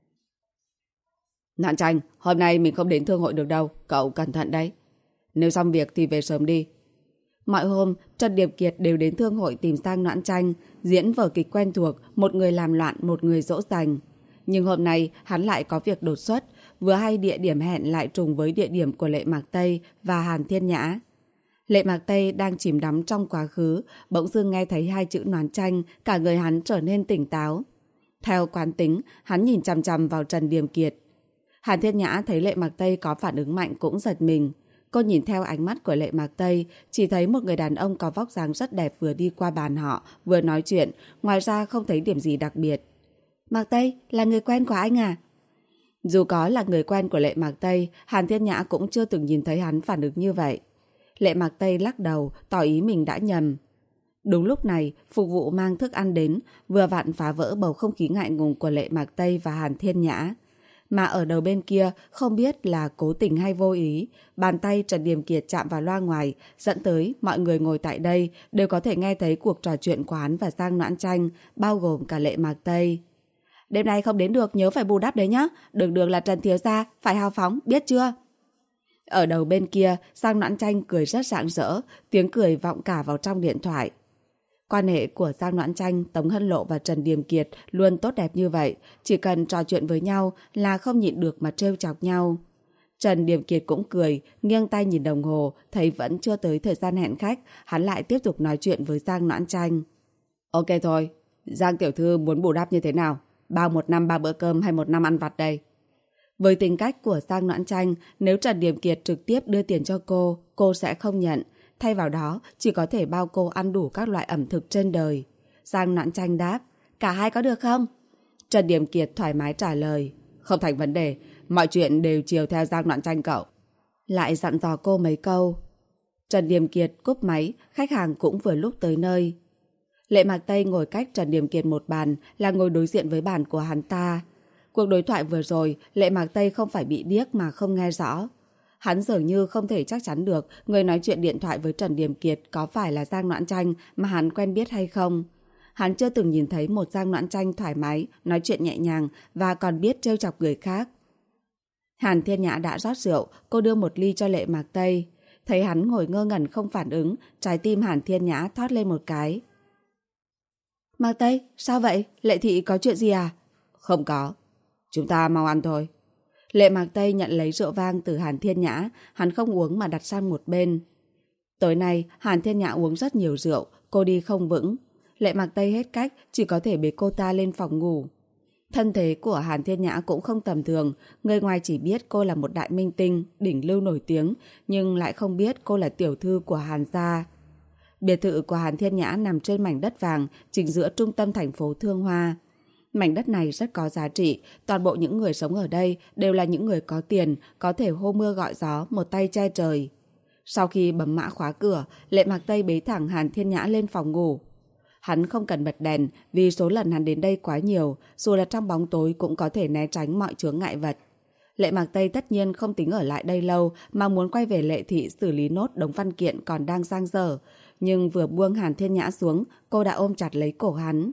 Noãn Tranh, hôm nay mình không đến thương hội được đâu, cậu cẩn thận đấy. Nếu xong việc thì về sớm đi. Mọi hôm, Trần Điệp Kiệt đều đến thương hội tìm sang Noãn Tranh, diễn vở kịch quen thuộc, một người làm loạn, một người dỗ dành. Nhưng hôm nay, hắn lại có việc đột xuất, vừa hay địa điểm hẹn lại trùng với địa điểm của Lệ Mạc Tây và Hàn Thiên Nhã. Lệ Mạc Tây đang chìm đắm trong quá khứ, bỗng dưng nghe thấy hai chữ Noãn Tranh, cả người hắn trở nên tỉnh táo. Theo quán tính, hắn nhìn chằm chằm vào Trần Điềm Kiệt. Hàn Thiên Nhã thấy Lệ Mạc Tây có phản ứng mạnh cũng giật mình. Cô nhìn theo ánh mắt của Lệ Mạc Tây, chỉ thấy một người đàn ông có vóc dáng rất đẹp vừa đi qua bàn họ, vừa nói chuyện, ngoài ra không thấy điểm gì đặc biệt. Mạc Tây, là người quen của anh à? Dù có là người quen của Lệ Mạc Tây, Hàn Thiên Nhã cũng chưa từng nhìn thấy hắn phản ứng như vậy. Lệ Mạc Tây lắc đầu, tỏ ý mình đã nhầm. Đúng lúc này, phục vụ mang thức ăn đến, vừa vặn phá vỡ bầu không khí ngại ngùng của Lệ Mạc Tây và Hàn Thiên Nhã. Mà ở đầu bên kia, không biết là cố tình hay vô ý, bàn tay Trần Điềm Kiệt chạm vào loa ngoài, dẫn tới mọi người ngồi tại đây đều có thể nghe thấy cuộc trò chuyện của hắn và Giang Noãn Tranh, bao gồm cả Lệ Mạc Tây. Đêm nay không đến được, nhớ phải bù đắp đấy nhá. Đường đường là Trần thiếu gia, phải hào phóng, biết chưa? Ở đầu bên kia, Giang Noãn Tranh cười rất rạng rỡ, tiếng cười vọng cả vào trong điện thoại. Quan hệ của Giang Noãn Tranh, Tống Hân Lộ và Trần Điềm Kiệt luôn tốt đẹp như vậy, chỉ cần trò chuyện với nhau là không nhịn được mà trêu chọc nhau. Trần Điềm Kiệt cũng cười, nghiêng tay nhìn đồng hồ, thấy vẫn chưa tới thời gian hẹn khách, hắn lại tiếp tục nói chuyện với Giang Noãn Tranh. Ok thôi, Giang tiểu thư muốn bù đắp như thế nào? Bao một năm 3 bữa cơm hay một năm ăn vặt đây? Với tính cách của Giang Noãn Tranh, nếu Trần Điềm Kiệt trực tiếp đưa tiền cho cô sẽ không nhận. Thay vào đó, chỉ có thể bao cô ăn đủ các loại ẩm thực trên đời. Giang Noãn Tranh đáp, cả hai có được không? Trần Điềm Kiệt thoải mái trả lời, không thành vấn đề, mọi chuyện đều chiều theo Giang Noãn Tranh cậu. Lại dặn dò cô mấy câu. Trần Điềm Kiệt cúp máy, khách hàng cũng vừa lúc tới nơi. Lệ Mạc Tây ngồi cách Trần Điềm Kiệt một bàn, là ngồi đối diện với bàn của hắn ta. Cuộc đối thoại vừa rồi, Lệ Mạc Tây không phải bị điếc mà không nghe rõ. Hắn dường như không thể chắc chắn được người nói chuyện điện thoại với Trần Điềm Kiệt có phải là Giang Noãn Tranh mà hắn quen biết hay không. Hắn chưa từng nhìn thấy một Giang Noãn Tranh thoải mái, nói chuyện nhẹ nhàng và còn biết trêu chọc người khác. Hàn Thiên Nhã đã rót rượu, cô đưa một ly cho Lệ Mạc Tây. Thấy hắn ngồi ngơ ngẩn không phản ứng, trái tim Hàn Thiên Nhã thót lên một cái. Mạc Tây, sao vậy? Lệ thị có chuyện gì à? Không có. Chúng ta mau ăn thôi. Lệ Mạc Tây nhận lấy rượu vang từ Hàn Thiên Nhã, hắn không uống mà đặt sang một bên. Tối nay, Hàn Thiên Nhã uống rất nhiều rượu, cô đi không vững. Lệ Mạc Tây hết cách, chỉ có thể bế cô ta lên phòng ngủ. Thân thế của Hàn Thiên Nhã cũng không tầm thường, người ngoài chỉ biết cô là một đại minh tinh, đỉnh lưu nổi tiếng, nhưng lại không biết cô là tiểu thư của Hàn gia. Biệt thự của Hàn Thiên Nhã nằm trên mảnh đất vàng, chính giữa trung tâm thành phố Thương Hoa. Mảnh đất này rất có giá trị, toàn bộ những người sống ở đây đều là những người có tiền, có thể hô mưa gọi gió, một tay che trời. Sau khi bấm mã khóa cửa, Lệ Mạc Tây bế thẳng Hàn Thiên Nhã lên phòng ngủ. Hắn không cần bật đèn vì số lần hắn đến đây quá nhiều, dù là trong bóng tối cũng có thể né tránh mọi chướng ngại vật. Lệ Mạc Tây tất nhiên không tính ở lại đây lâu mà muốn quay về Lệ thị xử lý nốt đống văn kiện còn đang dang dở. Nhưng vừa buông Hàn Thiên Nhã xuống, cô đã ôm chặt lấy cổ hắn.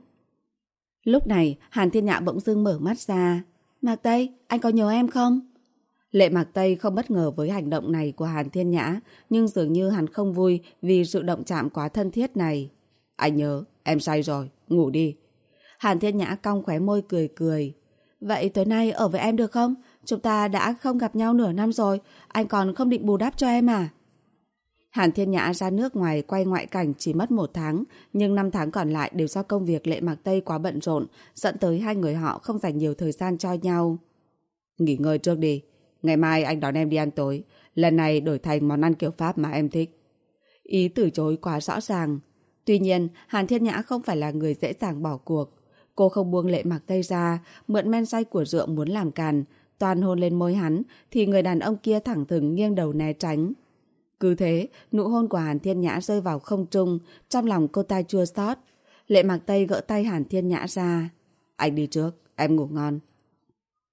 Lúc này, Hàn Thiên Nhã bỗng dưng mở mắt ra. Mạc Tây, anh có nhớ em không? Lệ Mạc Tây không bất ngờ với hành động này của Hàn Thiên Nhã, nhưng dường như hắn không vui vì sự động chạm quá thân thiết này. Anh nhớ, em say rồi, ngủ đi. Hàn Thiên Nhã cong khóe môi cười cười. Vậy tối nay ở với em được không? Chúng ta đã không gặp nhau nửa năm rồi, anh còn không định bù đắp cho em à? Hàn Thiên Nhã ra nước ngoài quay ngoại cảnh chỉ mất 1 tháng, nhưng 5 tháng còn lại đều do công việc Lệ Mạc Tây quá bận rộn, dẫn tới hai người họ không dành nhiều thời gian cho nhau. Nghỉ ngơi trước đi, ngày mai anh đón em đi ăn tối, lần này đổi thành món ăn kiểu Pháp mà em thích. Ý từ chối quá rõ ràng. Tuy nhiên, Hàn Thiên Nhã không phải là người dễ dàng bỏ cuộc. Cô không buông Lệ Mạc Tây ra, mượn men say của rượu muốn làm càn, toàn hôn lên môi hắn, thì người đàn ông kia thẳng thừng nghiêng đầu né tránh. Cứ thế, nụ hôn của Hàn Thiên Nhã rơi vào không trung, trong lòng cô ta chua xót. Lệ Mạc Tây gỡ tay Hàn Thiên Nhã ra. Anh đi trước, em ngủ ngon.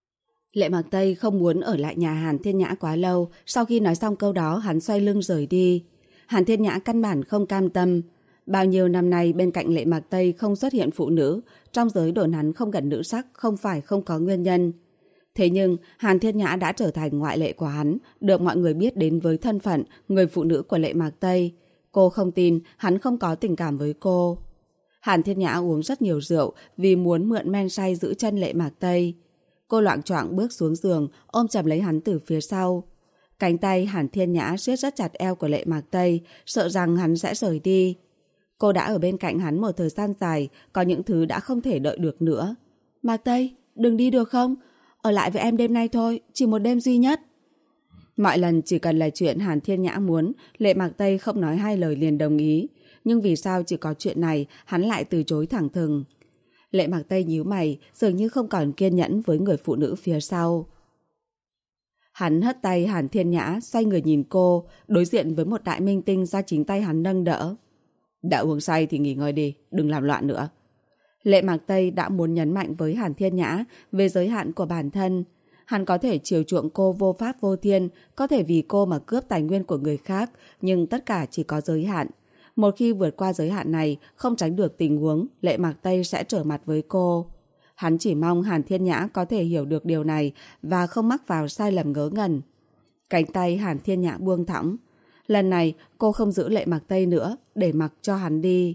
Lệ Mặc Tây không muốn ở lại nhà Hàn Thiên Nhã quá lâu. Sau khi nói xong câu đó, hắn xoay lưng rời đi. Hàn Thiên Nhã căn bản không cam tâm. Bao nhiêu năm nay bên cạnh Lệ Mặc Tây không xuất hiện phụ nữ. Trong giới đồn hắn không gần nữ sắc không phải không có nguyên nhân. Thế nhưng Hàn Thiên Nhã đã trở thành ngoại lệ của hắn, được mọi người biết đến với thân phận người phụ nữ của Lệ Mặc Tây. Cô không tin hắn không có tình cảm với cô. Hàn Thiên Nhã uống rất nhiều rượu vì muốn mượn men say giữ chân Lệ Mặc Tây. Cô loạng choạng bước xuống giường, ôm chầm lấy hắn từ phía sau. Cánh tay Hàn Thiên Nhã siết rất chặt eo của Lệ Mặc Tây, sợ rằng hắn sẽ rời đi. Cô đã ở bên cạnh hắn một thời gian dài, có những thứ đã không thể đợi được nữa. Mặc Tây, đừng đi được không? Ở lại với em đêm nay thôi, chỉ một đêm duy nhất. Mọi lần chỉ cần là chuyện Hàn Thiên Nhã muốn, Lệ Mặc Tây không nói hai lời liền đồng ý. Nhưng vì sao chỉ có chuyện này, hắn lại từ chối thẳng thừng. Lệ Mặc Tây nhíu mày, dường như không còn kiên nhẫn với người phụ nữ phía sau. Hắn hất tay Hàn Thiên Nhã, xoay người nhìn cô, đối diện với một đại minh tinh do chính tay hắn nâng đỡ. Đã uống say thì nghỉ ngơi đi, đừng làm loạn nữa. Lệ Mặc Tây đã muốn nhấn mạnh với Hàn Thiên Nhã về giới hạn của bản thân. Hắn có thể chiều chuộng cô vô pháp vô thiên, có thể vì cô mà cướp tài nguyên của người khác, nhưng tất cả chỉ có giới hạn. Một khi vượt qua giới hạn này, không tránh được tình huống Lệ Mặc Tây sẽ trở mặt với cô. Hắn chỉ mong Hàn Thiên Nhã có thể hiểu được điều này và không mắc vào sai lầm ngớ ngẩn. Cánh tay Hàn Thiên Nhã buông thõng. Lần này cô không giữ Lệ Mặc Tây nữa, để mặc cho hắn đi.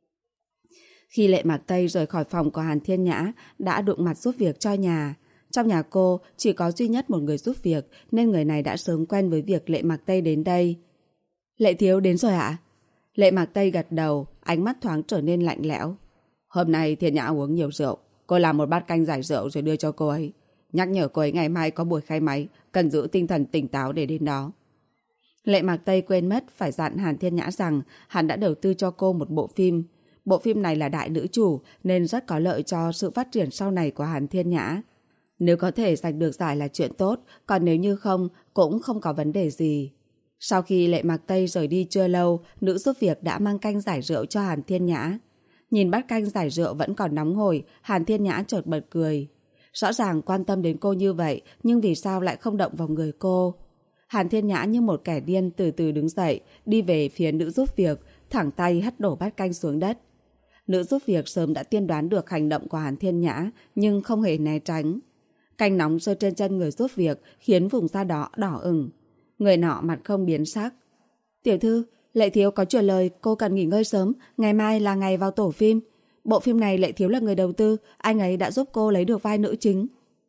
Khi Lệ Mặc Tây rời khỏi phòng của Hàn Thiên Nhã, đã đụng mặt giúp việc cho nhà. Trong nhà cô chỉ có duy nhất một người giúp việc, nên người này đã sớm quen với việc Lệ Mặc Tây đến đây. Lệ thiếu đến rồi ạ? Lệ Mặc Tây gật đầu, ánh mắt thoáng trở nên lạnh lẽo. Hôm nay Thiên Nhã uống nhiều rượu, cô làm một bát canh giải rượu rồi đưa cho cô ấy. Nhắc nhở cô ấy ngày mai có buổi khai máy, cần giữ tinh thần tỉnh táo để đến đó. Lệ Mặc Tây quên mất phải dặn Hàn Thiên Nhã rằng hắn đã đầu tư cho cô một bộ phim. Bộ phim này là đại nữ chủ nên rất có lợi cho sự phát triển sau này của Hàn Thiên Nhã. Nếu có thể giành được giải là chuyện tốt, còn nếu như không, cũng không có vấn đề gì. Sau khi Lệ Mặc Tây rời đi chưa lâu, nữ giúp việc đã mang canh giải rượu cho Hàn Thiên Nhã. Nhìn bát canh giải rượu vẫn còn nóng hổi, Hàn Thiên Nhã chợt bật cười. Rõ ràng quan tâm đến cô như vậy, nhưng vì sao lại không động vào người cô? Hàn Thiên Nhã như một kẻ điên từ từ đứng dậy, đi về phía nữ giúp việc, thẳng tay hất đổ bát canh xuống đất. Nữ giúp việc sớm đã tiên đoán được hành động của Hàn Thiên Nhã, nhưng không hề né tránh. Canh nóng rơi trên chân người giúp việc, khiến vùng da đó đỏ ửng. Người nọ mặt không biến sắc. Tiểu thư, Lệ thiếu có truyền lời cô cần nghỉ ngơi sớm, ngày mai là ngày vào tổ phim. Bộ phim này Lệ thiếu là người đầu tư, anh ấy đã giúp cô lấy được vai nữ chính.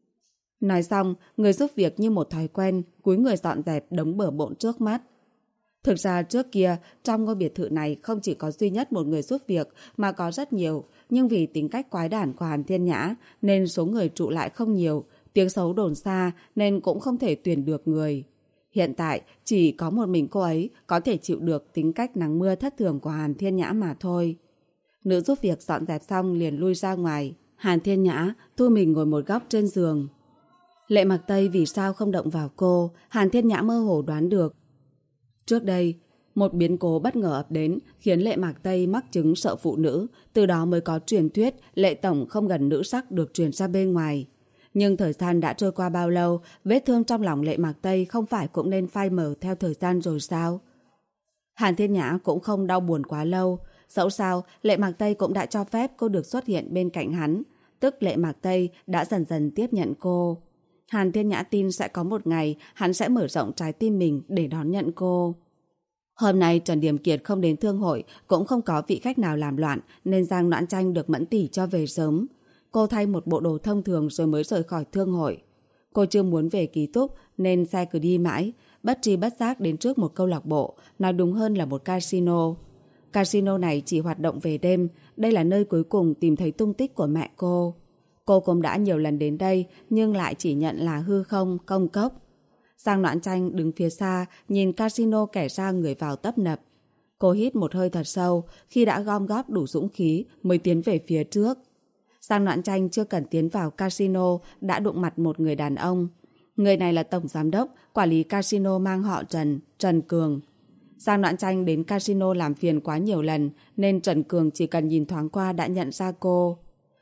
Nói xong, người giúp việc như một thói quen, cúi người dọn dẹp đống bừa bộn trước mắt. Thực ra trước kia, trong ngôi biệt thự này không chỉ có duy nhất một người giúp việc mà có rất nhiều, nhưng vì tính cách quái đản của Hàn Thiên Nhã nên số người trụ lại không nhiều, tiếng xấu đồn xa nên cũng không thể tuyển được người. Hiện tại, chỉ có một mình cô ấy có thể chịu được tính cách nắng mưa thất thường của Hàn Thiên Nhã mà thôi. Nữ giúp việc dọn dẹp xong liền lui ra ngoài. Hàn Thiên Nhã thu mình ngồi một góc trên giường. Lệ Mặc Tây vì sao không động vào cô, Hàn Thiên Nhã mơ hồ đoán được. Trước đây, một biến cố bất ngờ ập đến khiến Lệ Mặc Tây mắc chứng sợ phụ nữ, từ đó mới có truyền thuyết Lệ Tổng không gần nữ sắc được truyền ra bên ngoài. Nhưng thời gian đã trôi qua bao lâu, vết thương trong lòng Lệ Mặc Tây không phải cũng nên phai mờ theo thời gian rồi sao? Hàn Thiên Nhã cũng không đau buồn quá lâu, dẫu sao Lệ Mặc Tây cũng đã cho phép cô được xuất hiện bên cạnh hắn, tức Lệ Mặc Tây đã dần dần tiếp nhận cô. Hàn Thiên Nhã tin sẽ có một ngày hắn sẽ mở rộng trái tim mình để đón nhận cô. Hôm nay Trần Điềm Kiệt không đến thương hội, cũng không có vị khách nào làm loạn, nên Giang Noãn Tranh được Mẫn tỷ cho về sớm. Cô thay một bộ đồ thông thường rồi mới rời khỏi thương hội. Cô chưa muốn về ký túc nên xe cứ đi mãi, bất tri bất giác đến trước một câu lạc bộ, nói đúng hơn là một casino. Casino này chỉ hoạt động về đêm, đây là nơi cuối cùng tìm thấy tung tích của mẹ cô. Cô cũng đã nhiều lần đến đây nhưng lại chỉ nhận là hư không, công cốc. Giang Noãn Tranh đứng phía xa, nhìn casino kẻ ra người vào tấp nập. Cô hít một hơi thật sâu, khi đã gom góp đủ dũng khí mới tiến về phía trước. Giang Noãn Tranh chưa cần tiến vào casino đã đụng mặt một người đàn ông. Người này là tổng giám đốc, quản lý casino mang họ Trần, Trần Cường. Giang Noãn Tranh đến casino làm phiền quá nhiều lần nên Trần Cường chỉ cần nhìn thoáng qua đã nhận ra cô.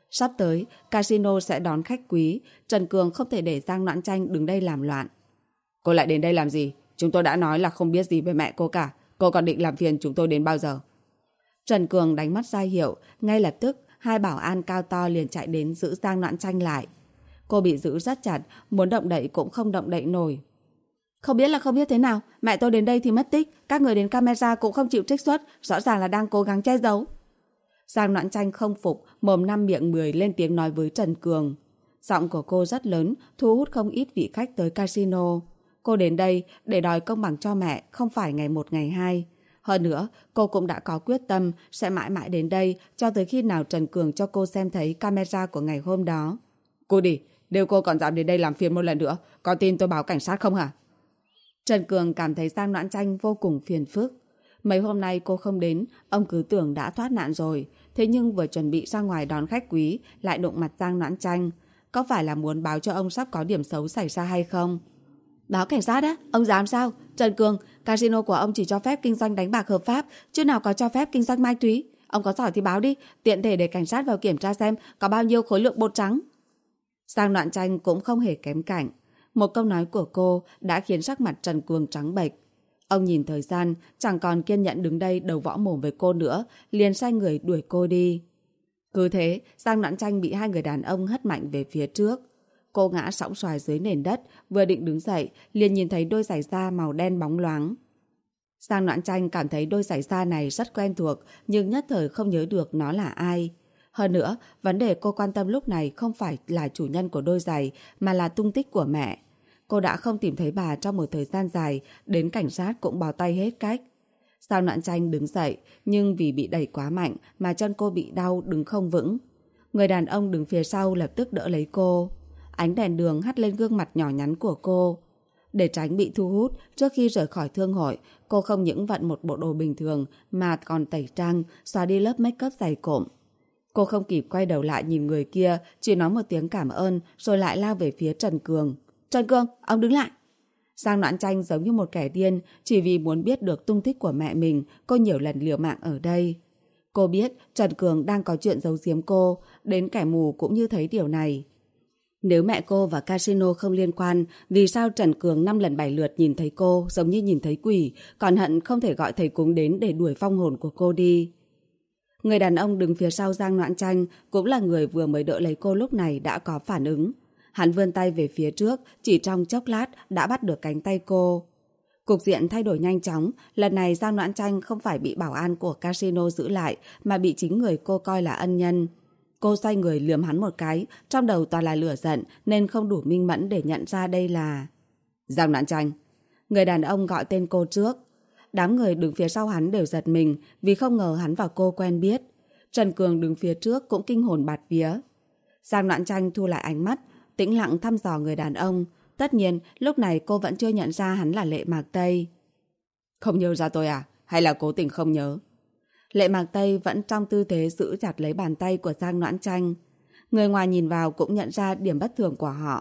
Sắp tới, casino sẽ đón khách quý. Trần Cường không thể để Giang Noãn Tranh đứng đây làm loạn. Cô lại đến đây làm gì? Chúng tôi đã nói là không biết gì về mẹ cô cả. Cô còn định làm phiền chúng tôi đến bao giờ? Trần Cường đánh mắt ra hiệu. Ngay lập tức, hai bảo an cao to liền chạy đến giữ Giang Noãn Tranh lại. Cô bị giữ rất chặt, muốn động đậy cũng không động đậy nổi. Không biết là không biết thế nào. Mẹ tôi đến đây thì mất tích. Các người đến camera cũng không chịu trích xuất. Rõ ràng là đang cố gắng che giấu. Giang Noãn Tranh không phục, mồm năm miệng mười lên tiếng nói với Trần Cường. Giọng của cô rất lớn, thu hút không ít vị khách tới casino. Cô đến đây để đòi công bằng cho mẹ, không phải ngày một ngày hai. Hơn nữa, cô cũng đã có quyết tâm sẽ mãi mãi đến đây cho tới khi nào Trần Cường cho cô xem thấy camera của ngày hôm đó. Cô đi, nếu cô còn dám đến đây làm phiền một lần nữa, có tin tôi báo cảnh sát không hả? Trần Cường cảm thấy Giang Noãn Tranh vô cùng phiền phức. Mấy hôm nay cô không đến, ông cứ tưởng đã thoát nạn rồi. Thế nhưng vừa chuẩn bị ra ngoài đón khách quý, lại đụng mặt Giang Noãn Tranh. Có phải là muốn báo cho ông sắp có điểm xấu xảy ra hay không? Báo cảnh sát á? Ông dám sao? Trần Cường, casino của ông chỉ cho phép kinh doanh đánh bạc hợp pháp, chứ nào có cho phép kinh doanh ma túy. Ông có giỏi thì báo đi, tiện thể để cảnh sát vào kiểm tra xem có bao nhiêu khối lượng bột trắng. Giang Noãn Tranh cũng không hề kém cạnh. Một câu nói của cô đã khiến sắc mặt Trần Cường trắng bệch. Ông nhìn thời gian, chẳng còn kiên nhẫn đứng đây đầu võ mồm với cô nữa, liền sai người đuổi cô đi. Cứ thế, Giang Noãn Tranh bị hai người đàn ông hất mạnh về phía trước. Cô ngã sõng xoài dưới nền đất, vừa định đứng dậy, liền nhìn thấy đôi giày da màu đen bóng loáng. Giang Noãn Tranh cảm thấy đôi giày da này rất quen thuộc, nhưng nhất thời không nhớ được nó là ai. Hơn nữa, vấn đề cô quan tâm lúc này không phải là chủ nhân của đôi giày, mà là tung tích của mẹ. Cô đã không tìm thấy bà trong một thời gian dài, đến cảnh sát cũng bó tay hết cách. Giang Noãn Tranh đứng dậy, nhưng vì bị đẩy quá mạnh mà chân cô bị đau đứng không vững. Người đàn ông đứng phía sau lập tức đỡ lấy cô. Ánh đèn đường hắt lên gương mặt nhỏ nhắn của cô. Để tránh bị thu hút, trước khi rời khỏi thương hội, cô không những vận một bộ đồ bình thường mà còn tẩy trang, xóa đi lớp make up dày cộm. Cô không kịp quay đầu lại nhìn người kia, chỉ nói một tiếng cảm ơn rồi lại lao về phía Trần Cường. Trần Cường, ông đứng lại. Giang Noãn Tranh giống như một kẻ điên, chỉ vì muốn biết được tung tích của mẹ mình, cô nhiều lần liều mạng ở đây. Cô biết Trần Cường đang có chuyện giấu giếm cô, đến kẻ mù cũng như thấy điều này. Nếu mẹ cô và casino không liên quan, vì sao Trần Cường 5 lần 7 lượt nhìn thấy cô giống như nhìn thấy quỷ, còn hận không thể gọi thầy cúng đến để đuổi vong hồn của cô đi. Người đàn ông đứng phía sau Giang Noãn Tranh cũng là người vừa mới đỡ lấy cô lúc này đã có phản ứng. Hắn vươn tay về phía trước, chỉ trong chốc lát đã bắt được cánh tay cô. Cục diện thay đổi nhanh chóng, lần này Giang Noãn Tranh không phải bị bảo an của casino giữ lại mà bị chính người cô coi là ân nhân. Cô xoay người lườm hắn một cái, trong đầu toàn là lửa giận nên không đủ minh mẫn để nhận ra đây là... Giang Noãn Tranh. Người đàn ông gọi tên cô trước. Đám người đứng phía sau hắn đều giật mình vì không ngờ hắn và cô quen biết. Trần Cường đứng phía trước cũng kinh hồn bạt vía. Giang Noãn Tranh thu lại ánh mắt, tĩnh lặng thăm dò người đàn ông. Tất nhiên, lúc này cô vẫn chưa nhận ra hắn là Lệ Mạc Tây. Không nhớ ra tôi à? Hay là cố tình không nhớ? Lệ Mạc Tây vẫn trong tư thế giữ chặt lấy bàn tay của Giang Noãn Tranh. Người ngoài nhìn vào cũng nhận ra điểm bất thường của họ.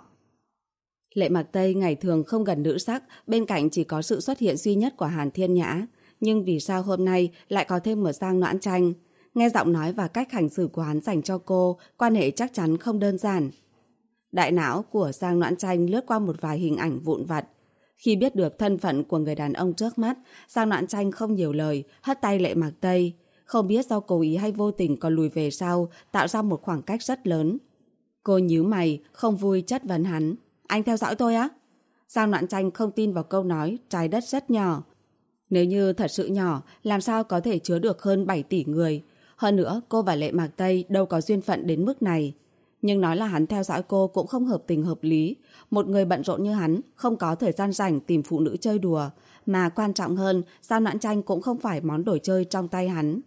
Lệ Mạc Tây ngày thường không gần nữ sắc, bên cạnh chỉ có sự xuất hiện duy nhất của Hàn Thiên Nhã. Nhưng vì sao hôm nay lại có thêm một Giang Noãn Tranh? Nghe giọng nói và cách hành xử của hắn dành cho cô, quan hệ chắc chắn không đơn giản. Đại não của Giang Noãn Tranh lướt qua một vài hình ảnh vụn vặt. Khi biết được thân phận của người đàn ông trước mắt, Giang Noãn Tranh không nhiều lời, hất tay Lệ Mạc Tây. Không biết do cố ý hay vô tình còn lùi về sau, tạo ra một khoảng cách rất lớn. Cô nhíu mày, không vui chất vấn hắn. Anh theo dõi tôi á? Giang Noãn Tranh không tin vào câu nói trái đất rất nhỏ. Nếu như thật sự nhỏ, làm sao có thể chứa được hơn 7 tỷ người? Hơn nữa, cô và Lệ Mạc Tây đâu có duyên phận đến mức này. Nhưng nói là hắn theo dõi cô cũng không hợp tình hợp lý. Một người bận rộn như hắn không có thời gian rảnh tìm phụ nữ chơi đùa. Mà quan trọng hơn, Giang Noãn Tranh cũng không phải món đồ chơi trong tay hắn.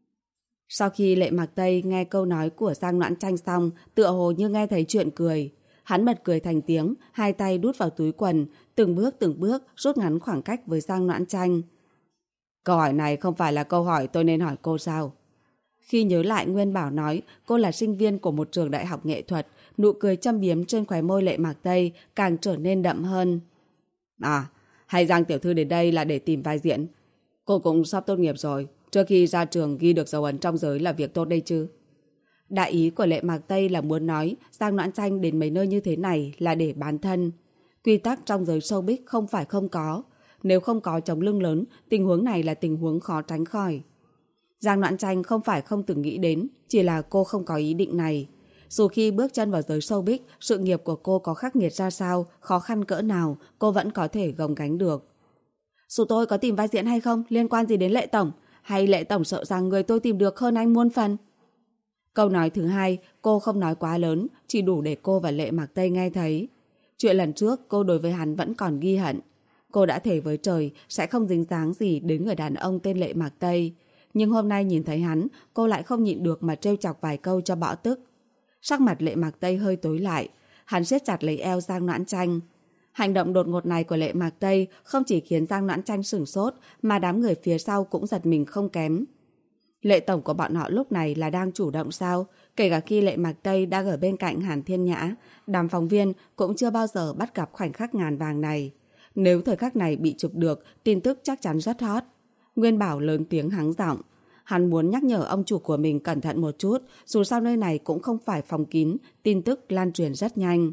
Sau khi Lệ Mạc Tây nghe câu nói của Giang Noãn Tranh xong, tựa hồ như nghe thấy chuyện cười. Hắn bật cười thành tiếng, hai tay đút vào túi quần, từng bước rút ngắn khoảng cách với Giang Noãn Tranh. Câu hỏi này không phải là câu hỏi tôi nên hỏi cô sao? Khi nhớ lại Nguyên Bảo nói cô là sinh viên của một trường đại học nghệ thuật, nụ cười châm biếm trên khóe môi Lệ Mạc Tây càng trở nên đậm hơn. À, hay Giang tiểu thư đến đây là để tìm vai diễn? Cô cũng sắp tốt nghiệp rồi, trước khi ra trường ghi được dấu ấn trong giới là việc tốt đây chứ? Đại ý của Lệ Mạc Tây là muốn nói Giang Noãn Tranh đến mấy nơi như thế này là để bán thân. Quy tắc trong giới showbiz không phải không có. Nếu không có chống lưng lớn, tình huống này là tình huống khó tránh khỏi. Giang Noãn Tranh không phải không từng nghĩ đến, chỉ là cô không có ý định này. Dù khi bước chân vào giới showbiz, sự nghiệp của cô có khắc nghiệt ra sao, khó khăn cỡ nào, cô vẫn có thể gồng gánh được. Dù tôi có tìm vai diễn hay không, liên quan gì đến Lệ Tổng? Hay Lệ Tổng sợ rằng người tôi tìm được hơn anh muôn phần? Câu nói thứ hai, cô không nói quá lớn, chỉ đủ để cô và Lệ Mạc Tây nghe thấy. Chuyện lần trước, cô đối với hắn vẫn còn ghi hận. Cô đã thề với trời sẽ không dính dáng gì đến người đàn ông tên Lệ Mạc Tây. Nhưng hôm nay nhìn thấy hắn, cô lại không nhịn được mà trêu chọc vài câu cho bỏ tức. Sắc mặt Lệ Mạc Tây hơi tối lại, hắn siết chặt lấy eo Giang Noãn Tranh. Hành động đột ngột này của Lệ Mạc Tây không chỉ khiến Giang Noãn Tranh sửng sốt, mà đám người phía sau cũng giật mình không kém. Lệ Tổng của bọn họ lúc này là đang chủ động sao? Kể cả khi Lệ Mạc Tây đang ở bên cạnh Hàn Thiên Nhã, đám phóng viên cũng chưa bao giờ bắt gặp khoảnh khắc ngàn vàng này. Nếu thời khắc này bị chụp được, tin tức chắc chắn rất hot. Nguyên Bảo lớn tiếng hắng giọng. Hắn muốn nhắc nhở ông chủ của mình cẩn thận một chút, dù sao nơi này cũng không phải phòng kín, tin tức lan truyền rất nhanh.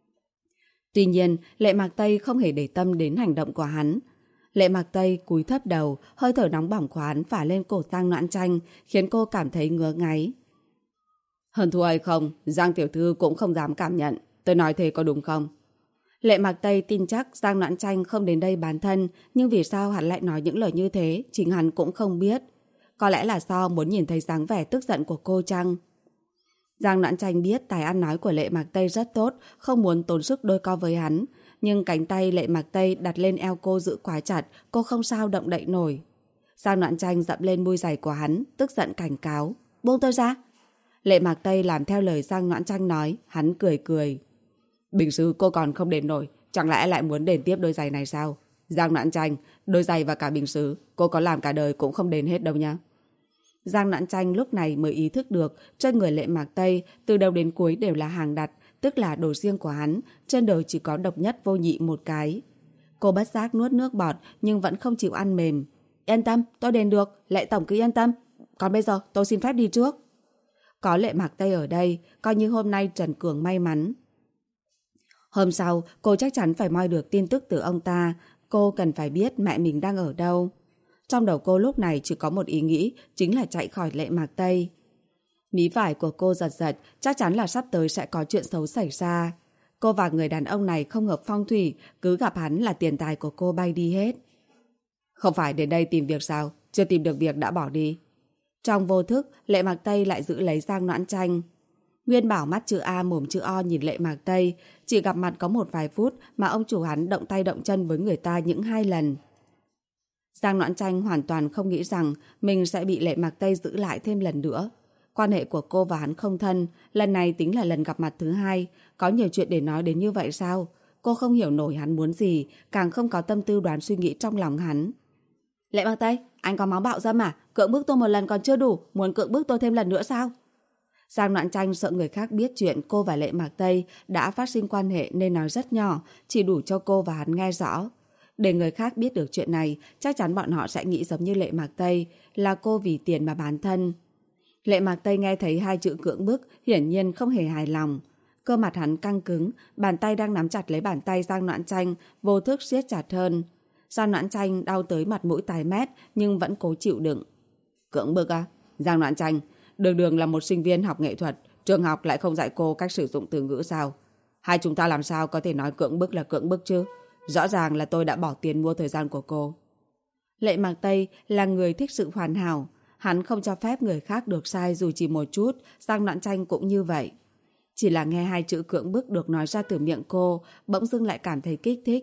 Tuy nhiên, Lệ Mạc Tây không hề để tâm đến hành động của hắn. Lệ Mạc Tây cúi thấp đầu, hơi thở nóng bỏng của hắn phả lên cổ Giang Noãn Tranh, khiến cô cảm thấy ngứa ngáy. Hơn thua hay không, Giang tiểu thư cũng không dám cảm nhận. Tôi nói thế có đúng không? Lệ Mạc Tây tin chắc Giang Noãn Tranh không đến đây bán thân, nhưng vì sao hắn lại nói những lời như thế, chính hắn cũng không biết. Có lẽ là do muốn nhìn thấy dáng vẻ tức giận của cô chăng? Giang Noãn Tranh biết tài ăn nói của Lệ Mạc Tây rất tốt, không muốn tốn sức đôi co với hắn. Nhưng cánh tay Lệ Mạc Tây đặt lên eo cô giữ quá chặt, cô không sao động đậy nổi. Giang Noãn Tranh dậm lên môi giày của hắn, tức giận cảnh cáo. Buông tôi ra! Lệ Mạc Tây làm theo lời Giang Noãn Tranh nói, hắn cười cười. Bình sư cô còn không đền nổi, chẳng lẽ lại muốn đền tiếp đôi giày này sao? Giang Noãn Tranh, đôi giày và cả bình sứ, cô có làm cả đời cũng không đền hết đâu nha. Giang Noãn Tranh lúc này mới ý thức được trên người Lệ Mạc Tây từ đầu đến cuối đều là hàng đặt, tức là đồ riêng của hắn, trên đời chỉ có độc nhất vô nhị một cái. Cô bất giác nuốt nước bọt nhưng vẫn không chịu ăn mềm. Yên tâm, tôi đền được, Lệ Tổng cứ yên tâm. Còn bây giờ tôi xin phép đi trước. Có Lệ Mạc Tây ở đây, coi như hôm nay Trần Cường may mắn. Hôm sau, cô chắc chắn phải moi được tin tức từ ông ta. Cô cần phải biết mẹ mình đang ở đâu. Trong đầu cô lúc này chỉ có một ý nghĩ, chính là chạy khỏi Lệ Mạc Tây. Mí phải của cô giật giật, chắc chắn là sắp tới sẽ có chuyện xấu xảy ra. Cô và người đàn ông này không hợp phong thủy, cứ gặp hắn là tiền tài của cô bay đi hết. Không phải đến đây tìm việc sao? Chưa tìm được việc đã bỏ đi. Trong vô thức, Lệ Mạc Tây lại giữ lấy Giang Noãn Tranh. Nguyên Bảo mắt chữ A mồm chữ O nhìn Lệ Mạc Tây, chỉ gặp mặt có một vài phút mà ông chủ hắn động tay động chân với người ta những 2 lần. Giang Noãn Tranh hoàn toàn không nghĩ rằng mình sẽ bị Lệ Mạc Tây giữ lại thêm lần nữa. Quan hệ của cô và hắn không thân, lần này tính là lần gặp mặt thứ 2, có nhiều chuyện để nói đến như vậy sao? Cô không hiểu nổi hắn muốn gì, càng không có tâm tư đoán suy nghĩ trong lòng hắn. Lệ Mạc Tây, anh có máu bạo dâm à? Cưỡng bức tôi một lần còn chưa đủ, muốn cưỡng bức tôi thêm lần nữa sao? Giang Noãn Tranh sợ người khác biết chuyện cô và Lệ Mạc Tây đã phát sinh quan hệ nên nói rất nhỏ, chỉ đủ cho cô và hắn nghe rõ. Để người khác biết được chuyện này, chắc chắn bọn họ sẽ nghĩ giống như Lệ Mạc Tây, là cô vì tiền mà bán thân. Lệ Mạc Tây nghe thấy 2 chữ cưỡng bức, hiển nhiên không hề hài lòng. Cơ mặt hắn căng cứng, bàn tay đang nắm chặt lấy bàn tay Giang Noãn Tranh, vô thức siết chặt hơn. Giang Noãn Tranh đau tới mặt mũi tái mét, nhưng vẫn cố chịu đựng. Cưỡng bức à? Giang Noãn Tranh, đường đường là một sinh viên học nghệ thuật, trường học lại không dạy cô cách sử dụng từ ngữ sao? Hai chúng ta làm sao có thể nói cưỡng bức là cưỡng bức chứ? Rõ ràng là tôi đã bỏ tiền mua thời gian của cô. Lệ Mạc Tây là người thích sự hoàn hảo. Hắn không cho phép người khác được sai dù chỉ một chút, Giang Noãn Tranh cũng như vậy. Chỉ là nghe 2 chữ cưỡng bức được nói ra từ miệng cô, bỗng dưng lại cảm thấy kích thích.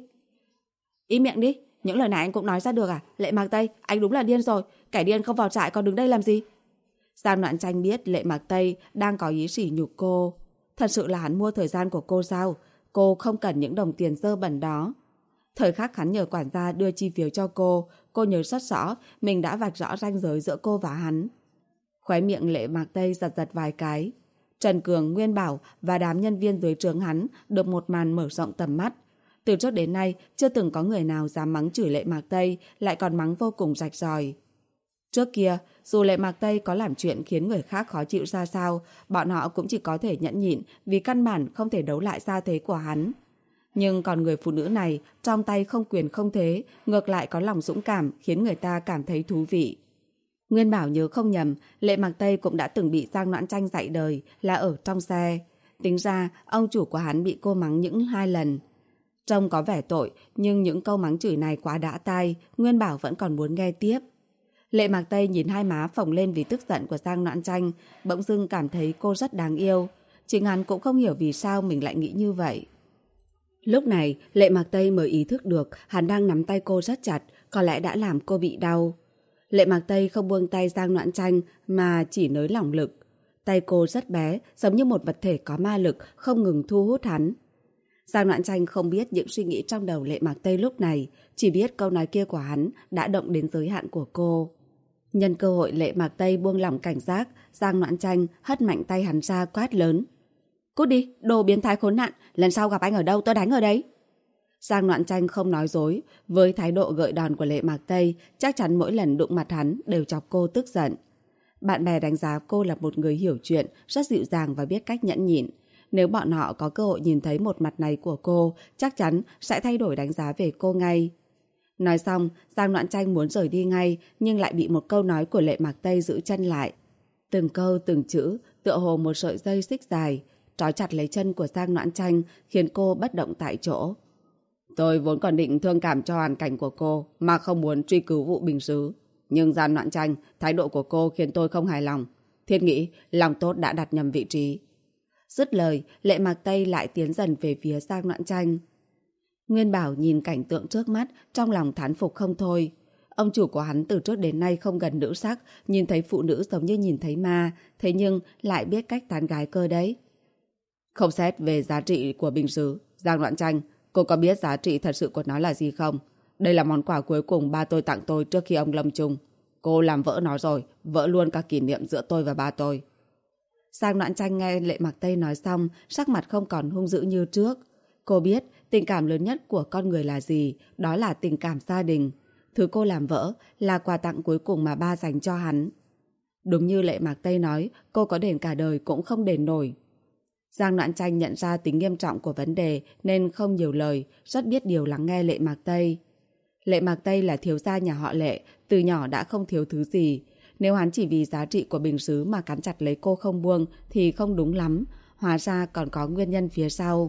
Im miệng đi, những lời này anh cũng nói ra được à? Lệ Mạc Tây, anh đúng là điên rồi, kẻ điên không vào trại còn đứng đây làm gì? Giang Noãn Tranh biết Lệ Mạc Tây đang có ý sỉ nhục cô. Thật sự là hắn mua thời gian của cô sao? Cô không cần những đồng tiền dơ bẩn đó. Thời khắc hắn nhờ quản gia đưa chi phiếu cho cô nhớ rất rõ mình đã vạch rõ ranh giới giữa cô và hắn. Khóe miệng Lệ Mạc Tây giật giật vài cái. Trần Cường, Nguyên Bảo và đám nhân viên dưới trướng hắn được một màn mở rộng tầm mắt. Từ trước đến nay chưa từng có người nào dám mắng chửi Lệ Mạc Tây, lại còn mắng vô cùng rạch ròi. Trước kia, dù Lệ Mạc Tây có làm chuyện khiến người khác khó chịu ra sao, bọn họ cũng chỉ có thể nhẫn nhịn vì căn bản không thể đấu lại gia thế của hắn. Nhưng còn người phụ nữ này, trong tay không quyền không thế, ngược lại có lòng dũng cảm khiến người ta cảm thấy thú vị. Nguyên Bảo nhớ không nhầm, Lệ Mạc Tây cũng đã từng bị Giang Noãn Tranh dạy đời là ở trong xe. Tính ra, ông chủ của hắn bị cô mắng những 2 lần. Trông có vẻ tội, nhưng những câu mắng chửi này quá đã tai, Nguyên Bảo vẫn còn muốn nghe tiếp. Lệ Mạc Tây nhìn hai má phồng lên vì tức giận của Giang Noãn Tranh, bỗng dưng cảm thấy cô rất đáng yêu. Chính hắn cũng không hiểu vì sao mình lại nghĩ như vậy. Lúc này, Lệ Mạc Tây mới ý thức được hắn đang nắm tay cô rất chặt, có lẽ đã làm cô bị đau. Lệ Mạc Tây không buông tay Giang Noãn Tranh mà chỉ nới lỏng lực. Tay cô rất bé, giống như một vật thể có ma lực, không ngừng thu hút hắn. Giang Noãn Tranh không biết những suy nghĩ trong đầu Lệ Mạc Tây lúc này, chỉ biết câu nói kia của hắn đã động đến giới hạn của cô. Nhân cơ hội Lệ Mạc Tây buông lỏng cảnh giác, Giang Noãn Tranh hất mạnh tay hắn ra quát lớn. Cút đi, đồ biến thái khốn nạn, lần sau gặp anh ở đâu tôi đánh ở đấy. Giang Noãn Tranh không nói dối, với thái độ gợi đòn của Lệ Mạc Tây, chắc chắn mỗi lần đụng mặt hắn đều chọc cô tức giận. Bạn bè đánh giá cô là một người hiểu chuyện, rất dịu dàng và biết cách nhẫn nhịn. Nếu bọn họ có cơ hội nhìn thấy một mặt này của cô, chắc chắn sẽ thay đổi đánh giá về cô ngay. Nói xong, Giang Noãn Tranh muốn rời đi ngay, nhưng lại bị một câu nói của Lệ Mạc Tây giữ chân lại. Từng câu, từng chữ, tựa hồ một sợi dây xích dài, trói chặt lấy chân của Giang Noãn Tranh, khiến cô bất động tại chỗ. Tôi vốn còn định thương cảm cho hoàn cảnh của cô, mà không muốn truy cứu vụ bình xứ. Nhưng Giang Noãn Tranh, thái độ của cô khiến tôi không hài lòng. Thiết nghĩ, lòng tốt đã đặt nhầm vị trí. Dứt lời, Lệ Mạc Tây lại tiến dần về phía Giang Noãn Tranh. Nguyên Bảo nhìn cảnh tượng trước mắt, trong lòng thán phục không thôi. Ông chủ của hắn từ trước đến nay không gần nữ sắc, nhìn thấy phụ nữ giống như nhìn thấy ma, thế nhưng lại biết cách tán gái cơ đấy. Không xét về giá trị của bình xứ, Giang Noãn Tranh, cô có biết giá trị thật sự của nó là gì không? Đây là món quà cuối cùng ba tôi tặng tôi trước khi ông lâm chung. Cô làm vỡ nó rồi, vỡ luôn các kỷ niệm giữa tôi và ba tôi. Giang Noãn Tranh nghe Lệ Mạc Tây nói xong, sắc mặt không còn hung dữ như trước. Cô biết tình cảm lớn nhất của con người là gì, đó là tình cảm gia đình. Thứ cô làm vỡ là quà tặng cuối cùng mà ba dành cho hắn. Đúng như Lệ Mạc Tây nói, cô có đền cả đời cũng không đền nổi. Giang Noãn Tranh nhận ra tính nghiêm trọng của vấn đề nên không nhiều lời, rất biết điều lắng nghe Lệ Mạc Tây. Lệ Mạc Tây là thiếu gia nhà họ Lệ, từ nhỏ đã không thiếu thứ gì. Nếu hắn chỉ vì giá trị của bình xứ mà cắn chặt lấy cô không buông thì không đúng lắm, hóa ra còn có nguyên nhân phía sau.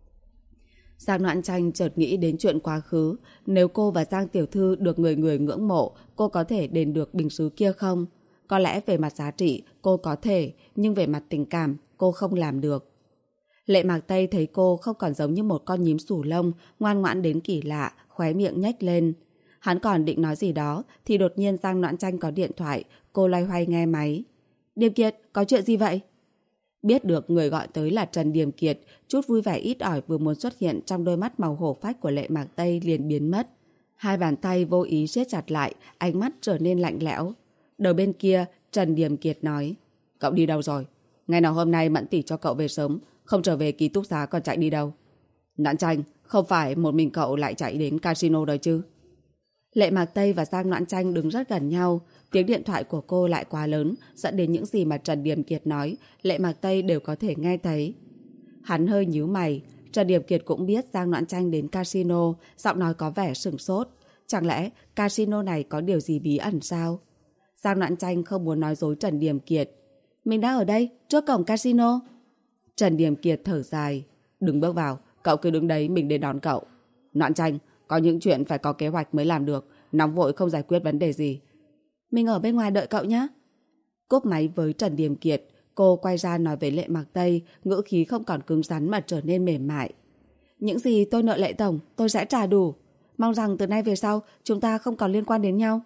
Giang Noãn Tranh chợt nghĩ đến chuyện quá khứ, nếu cô và Giang Tiểu Thư được người người ngưỡng mộ, cô có thể đền được bình xứ kia không? Có lẽ về mặt giá trị cô có thể, nhưng về mặt tình cảm cô không làm được. Lệ Mạc Tây thấy cô không còn giống như một con nhím xù lông, ngoan ngoãn đến kỳ lạ, khóe miệng nhếch lên. Hắn còn định nói gì đó thì đột nhiên Giang Noãn Tranh có điện thoại, cô loay hoay nghe máy. Điềm Kiệt, có chuyện gì vậy? Biết được người gọi tới là Trần Điềm Kiệt, chút vui vẻ ít ỏi vừa muốn xuất hiện trong đôi mắt màu hổ phách của Lệ Mạc Tây liền biến mất. Hai bàn tay vô ý siết chặt lại, ánh mắt trở nên lạnh lẽo. Đầu bên kia, Trần Điềm Kiệt nói. Cậu đi đâu rồi? Ngày nào hôm nay Mẫn tỷ cho cậu về sớm, không trở về ký túc xá còn chạy đi đâu? Noãn Tranh, không phải một mình cậu lại chạy đến casino rồi chứ? Lệ Mạc Tây và Giang Noãn Tranh đứng rất gần nhau, tiếng điện thoại của cô lại quá lớn, dẫn đến những gì mà Trần Điềm Kiệt nói, Lệ Mạc Tây đều có thể nghe thấy. Hắn hơi nhíu mày, Trần Điềm Kiệt cũng biết Giang Noãn Tranh đến casino, giọng nói có vẻ sửng sốt. Chẳng lẽ casino này có điều gì bí ẩn sao? Giang Noãn Tranh không muốn nói dối Trần Điềm Kiệt. Mình đang ở đây, trước cổng casino. Trần Điềm Kiệt thở dài. Đừng bước vào, cậu cứ đứng đấy mình đến đón cậu. Noãn Tranh, có những chuyện phải có kế hoạch mới làm được, nóng vội không giải quyết vấn đề gì. Mình ở bên ngoài đợi cậu nhé. Cúp máy với Trần Điềm Kiệt, cô quay ra nói với Lệ Mạc Tây, ngữ khí không còn cứng rắn mà trở nên mềm mại. Những gì tôi nợ Lệ Tổng, tôi sẽ trả đủ. Mong rằng từ nay về sau chúng ta không còn liên quan đến nhau.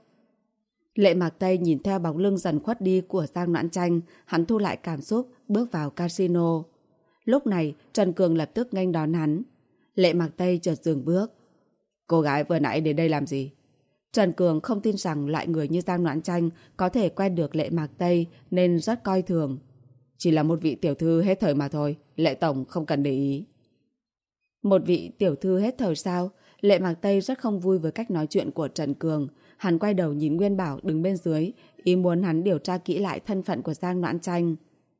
Lệ Mạc Tây nhìn theo bóng lưng dần khuất đi của Giang Noãn Tranh, hắn thu lại cảm xúc, bước vào casino. Lúc này, Trần Cường lập tức nghênh đón hắn. Lệ Mạc Tây chợt dừng bước. Cô gái vừa nãy đến đây làm gì? Trần Cường không tin rằng loại người như Giang Noãn Tranh có thể quen được Lệ Mạc Tây nên rất coi thường. Chỉ là một vị tiểu thư hết thời mà thôi, Lệ Tổng không cần để ý. Một vị tiểu thư hết thời sao? Lệ Mạc Tây rất không vui với cách nói chuyện của Trần Cường. Hắn quay đầu nhìn Nguyên Bảo đứng bên dưới, ý muốn hắn điều tra kỹ lại thân phận của Giang Noãn Tranh.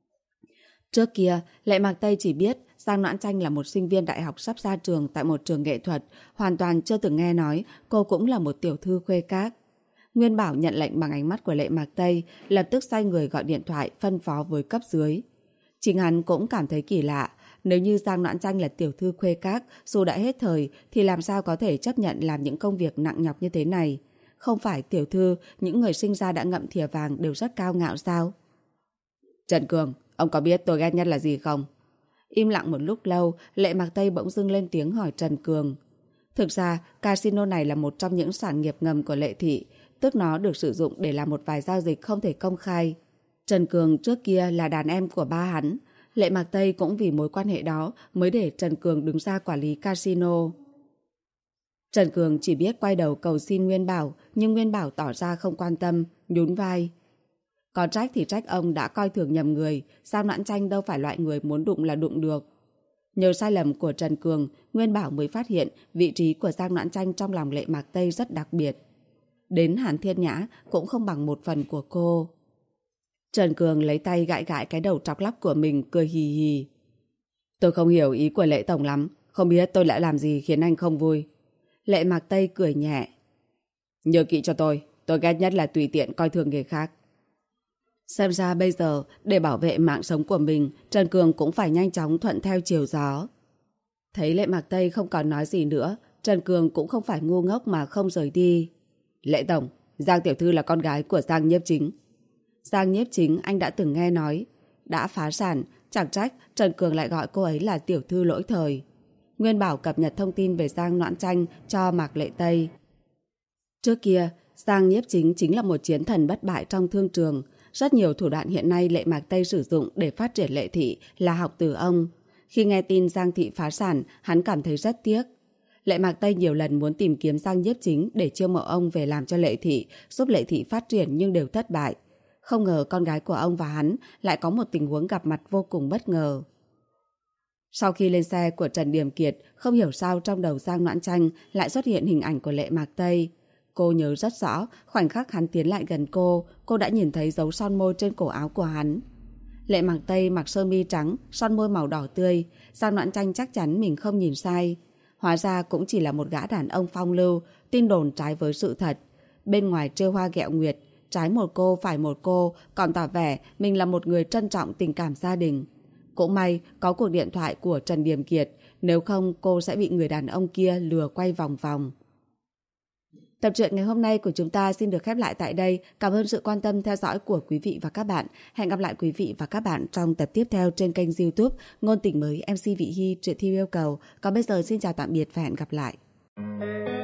Trước kia, Lệ Mạc Tây chỉ biết Giang Noãn Tranh là một sinh viên đại học sắp ra trường tại một trường nghệ thuật, hoàn toàn chưa từng nghe nói cô cũng là một tiểu thư khuê các. Nguyên Bảo nhận lệnh bằng ánh mắt của Lệ Mạc Tây, lập tức xoay người gọi điện thoại phân phó với cấp dưới. Chính hắn cũng cảm thấy kỳ lạ, nếu như Giang Noãn Tranh là tiểu thư khuê các, dù đã hết thời thì làm sao có thể chấp nhận làm những công việc nặng nhọc như thế này. Không phải tiểu thư, những người sinh ra đã ngậm thìa vàng đều rất cao ngạo sao? Trần Cường, ông có biết tôi ghét nhất là gì không? Im lặng một lúc lâu, Lệ Mạc Tây bỗng dưng lên tiếng hỏi Trần Cường. Thực ra, casino này là một trong những sản nghiệp ngầm của Lệ Thị, tức nó được sử dụng để làm một vài giao dịch không thể công khai. Trần Cường trước kia là đàn em của ba hắn. Lệ Mạc Tây cũng vì mối quan hệ đó mới để Trần Cường đứng ra quản lý casino. Trần Cường chỉ biết quay đầu cầu xin Nguyên Bảo, nhưng Nguyên Bảo tỏ ra không quan tâm, nhún vai. Có trách thì trách ông đã coi thường nhầm người, Giang Noãn Tranh đâu phải loại người muốn đụng là đụng được. Nhờ sai lầm của Trần Cường, Nguyên Bảo mới phát hiện vị trí của Giang Noãn Tranh trong lòng Lệ Mạc Tây rất đặc biệt. Đến Hàn Thiên Nhã cũng không bằng một phần của cô. Trần Cường lấy tay gãi gãi cái đầu trọc lóc của mình, cười hì hì. Tôi không hiểu ý của Lệ Tổng lắm, không biết tôi đã làm gì khiến anh không vui. Lệ Mạc Tây cười nhẹ. Nhớ kỹ cho tôi ghét nhất là tùy tiện coi thường người khác. Xem ra bây giờ, để bảo vệ mạng sống của mình, Trần Cường cũng phải nhanh chóng thuận theo chiều gió. Thấy Lệ Mạc Tây không còn nói gì nữa, Trần Cường cũng không phải ngu ngốc mà không rời đi. Lệ Tổng, Giang Tiểu Thư là con gái của Giang Nhiếp Chính. Giang Nhiếp Chính anh đã từng nghe nói. Đã phá sản, chẳng trách Trần Cường lại gọi cô ấy là Tiểu Thư lỗi thời. Nguyên Bảo cập nhật thông tin về Giang Noãn Tranh cho Mạc Lệ Tây. Trước kia, Giang Nhiếp chính là một chiến thần bất bại trong thương trường. Rất nhiều thủ đoạn hiện nay Lệ Mạc Tây sử dụng để phát triển Lệ Thị là học từ ông. Khi nghe tin Giang Thị phá sản, hắn cảm thấy rất tiếc. Lệ Mạc Tây nhiều lần muốn tìm kiếm Giang Nhiếp Chính để chiêu mộ ông về làm cho Lệ Thị, giúp Lệ Thị phát triển nhưng đều thất bại. Không ngờ con gái của ông và hắn lại có một tình huống gặp mặt vô cùng bất ngờ. Sau khi lên xe của Trần Điềm Kiệt, không hiểu sao trong đầu Giang Noãn Tranh lại xuất hiện hình ảnh của Lệ Mạc Tây. Cô nhớ rất rõ, khoảnh khắc hắn tiến lại gần cô đã nhìn thấy dấu son môi trên cổ áo của hắn. Lệ Mạc Tây mặc sơ mi trắng, son môi màu đỏ tươi, Giang Noãn Tranh chắc chắn mình không nhìn sai. Hóa ra cũng chỉ là một gã đàn ông phong lưu, tin đồn trái với sự thật. Bên ngoài trêu hoa ghẹo nguyệt, trái một cô phải một cô, còn tỏ vẻ mình là một người trân trọng tình cảm gia đình. Cũng may có cuộc điện thoại của Trần Điềm Kiệt, nếu không cô sẽ bị người đàn ông kia lừa quay vòng vòng. Tập truyện ngày hôm nay của chúng ta xin được khép lại tại đây. Cảm ơn sự quan tâm theo dõi của quý vị và các bạn. Hẹn gặp lại quý vị và các bạn trong tập tiếp theo trên kênh YouTube Ngôn Tình Mới MC Vị Hy truyện theo yêu cầu. Còn bây giờ xin chào tạm biệt và hẹn gặp lại.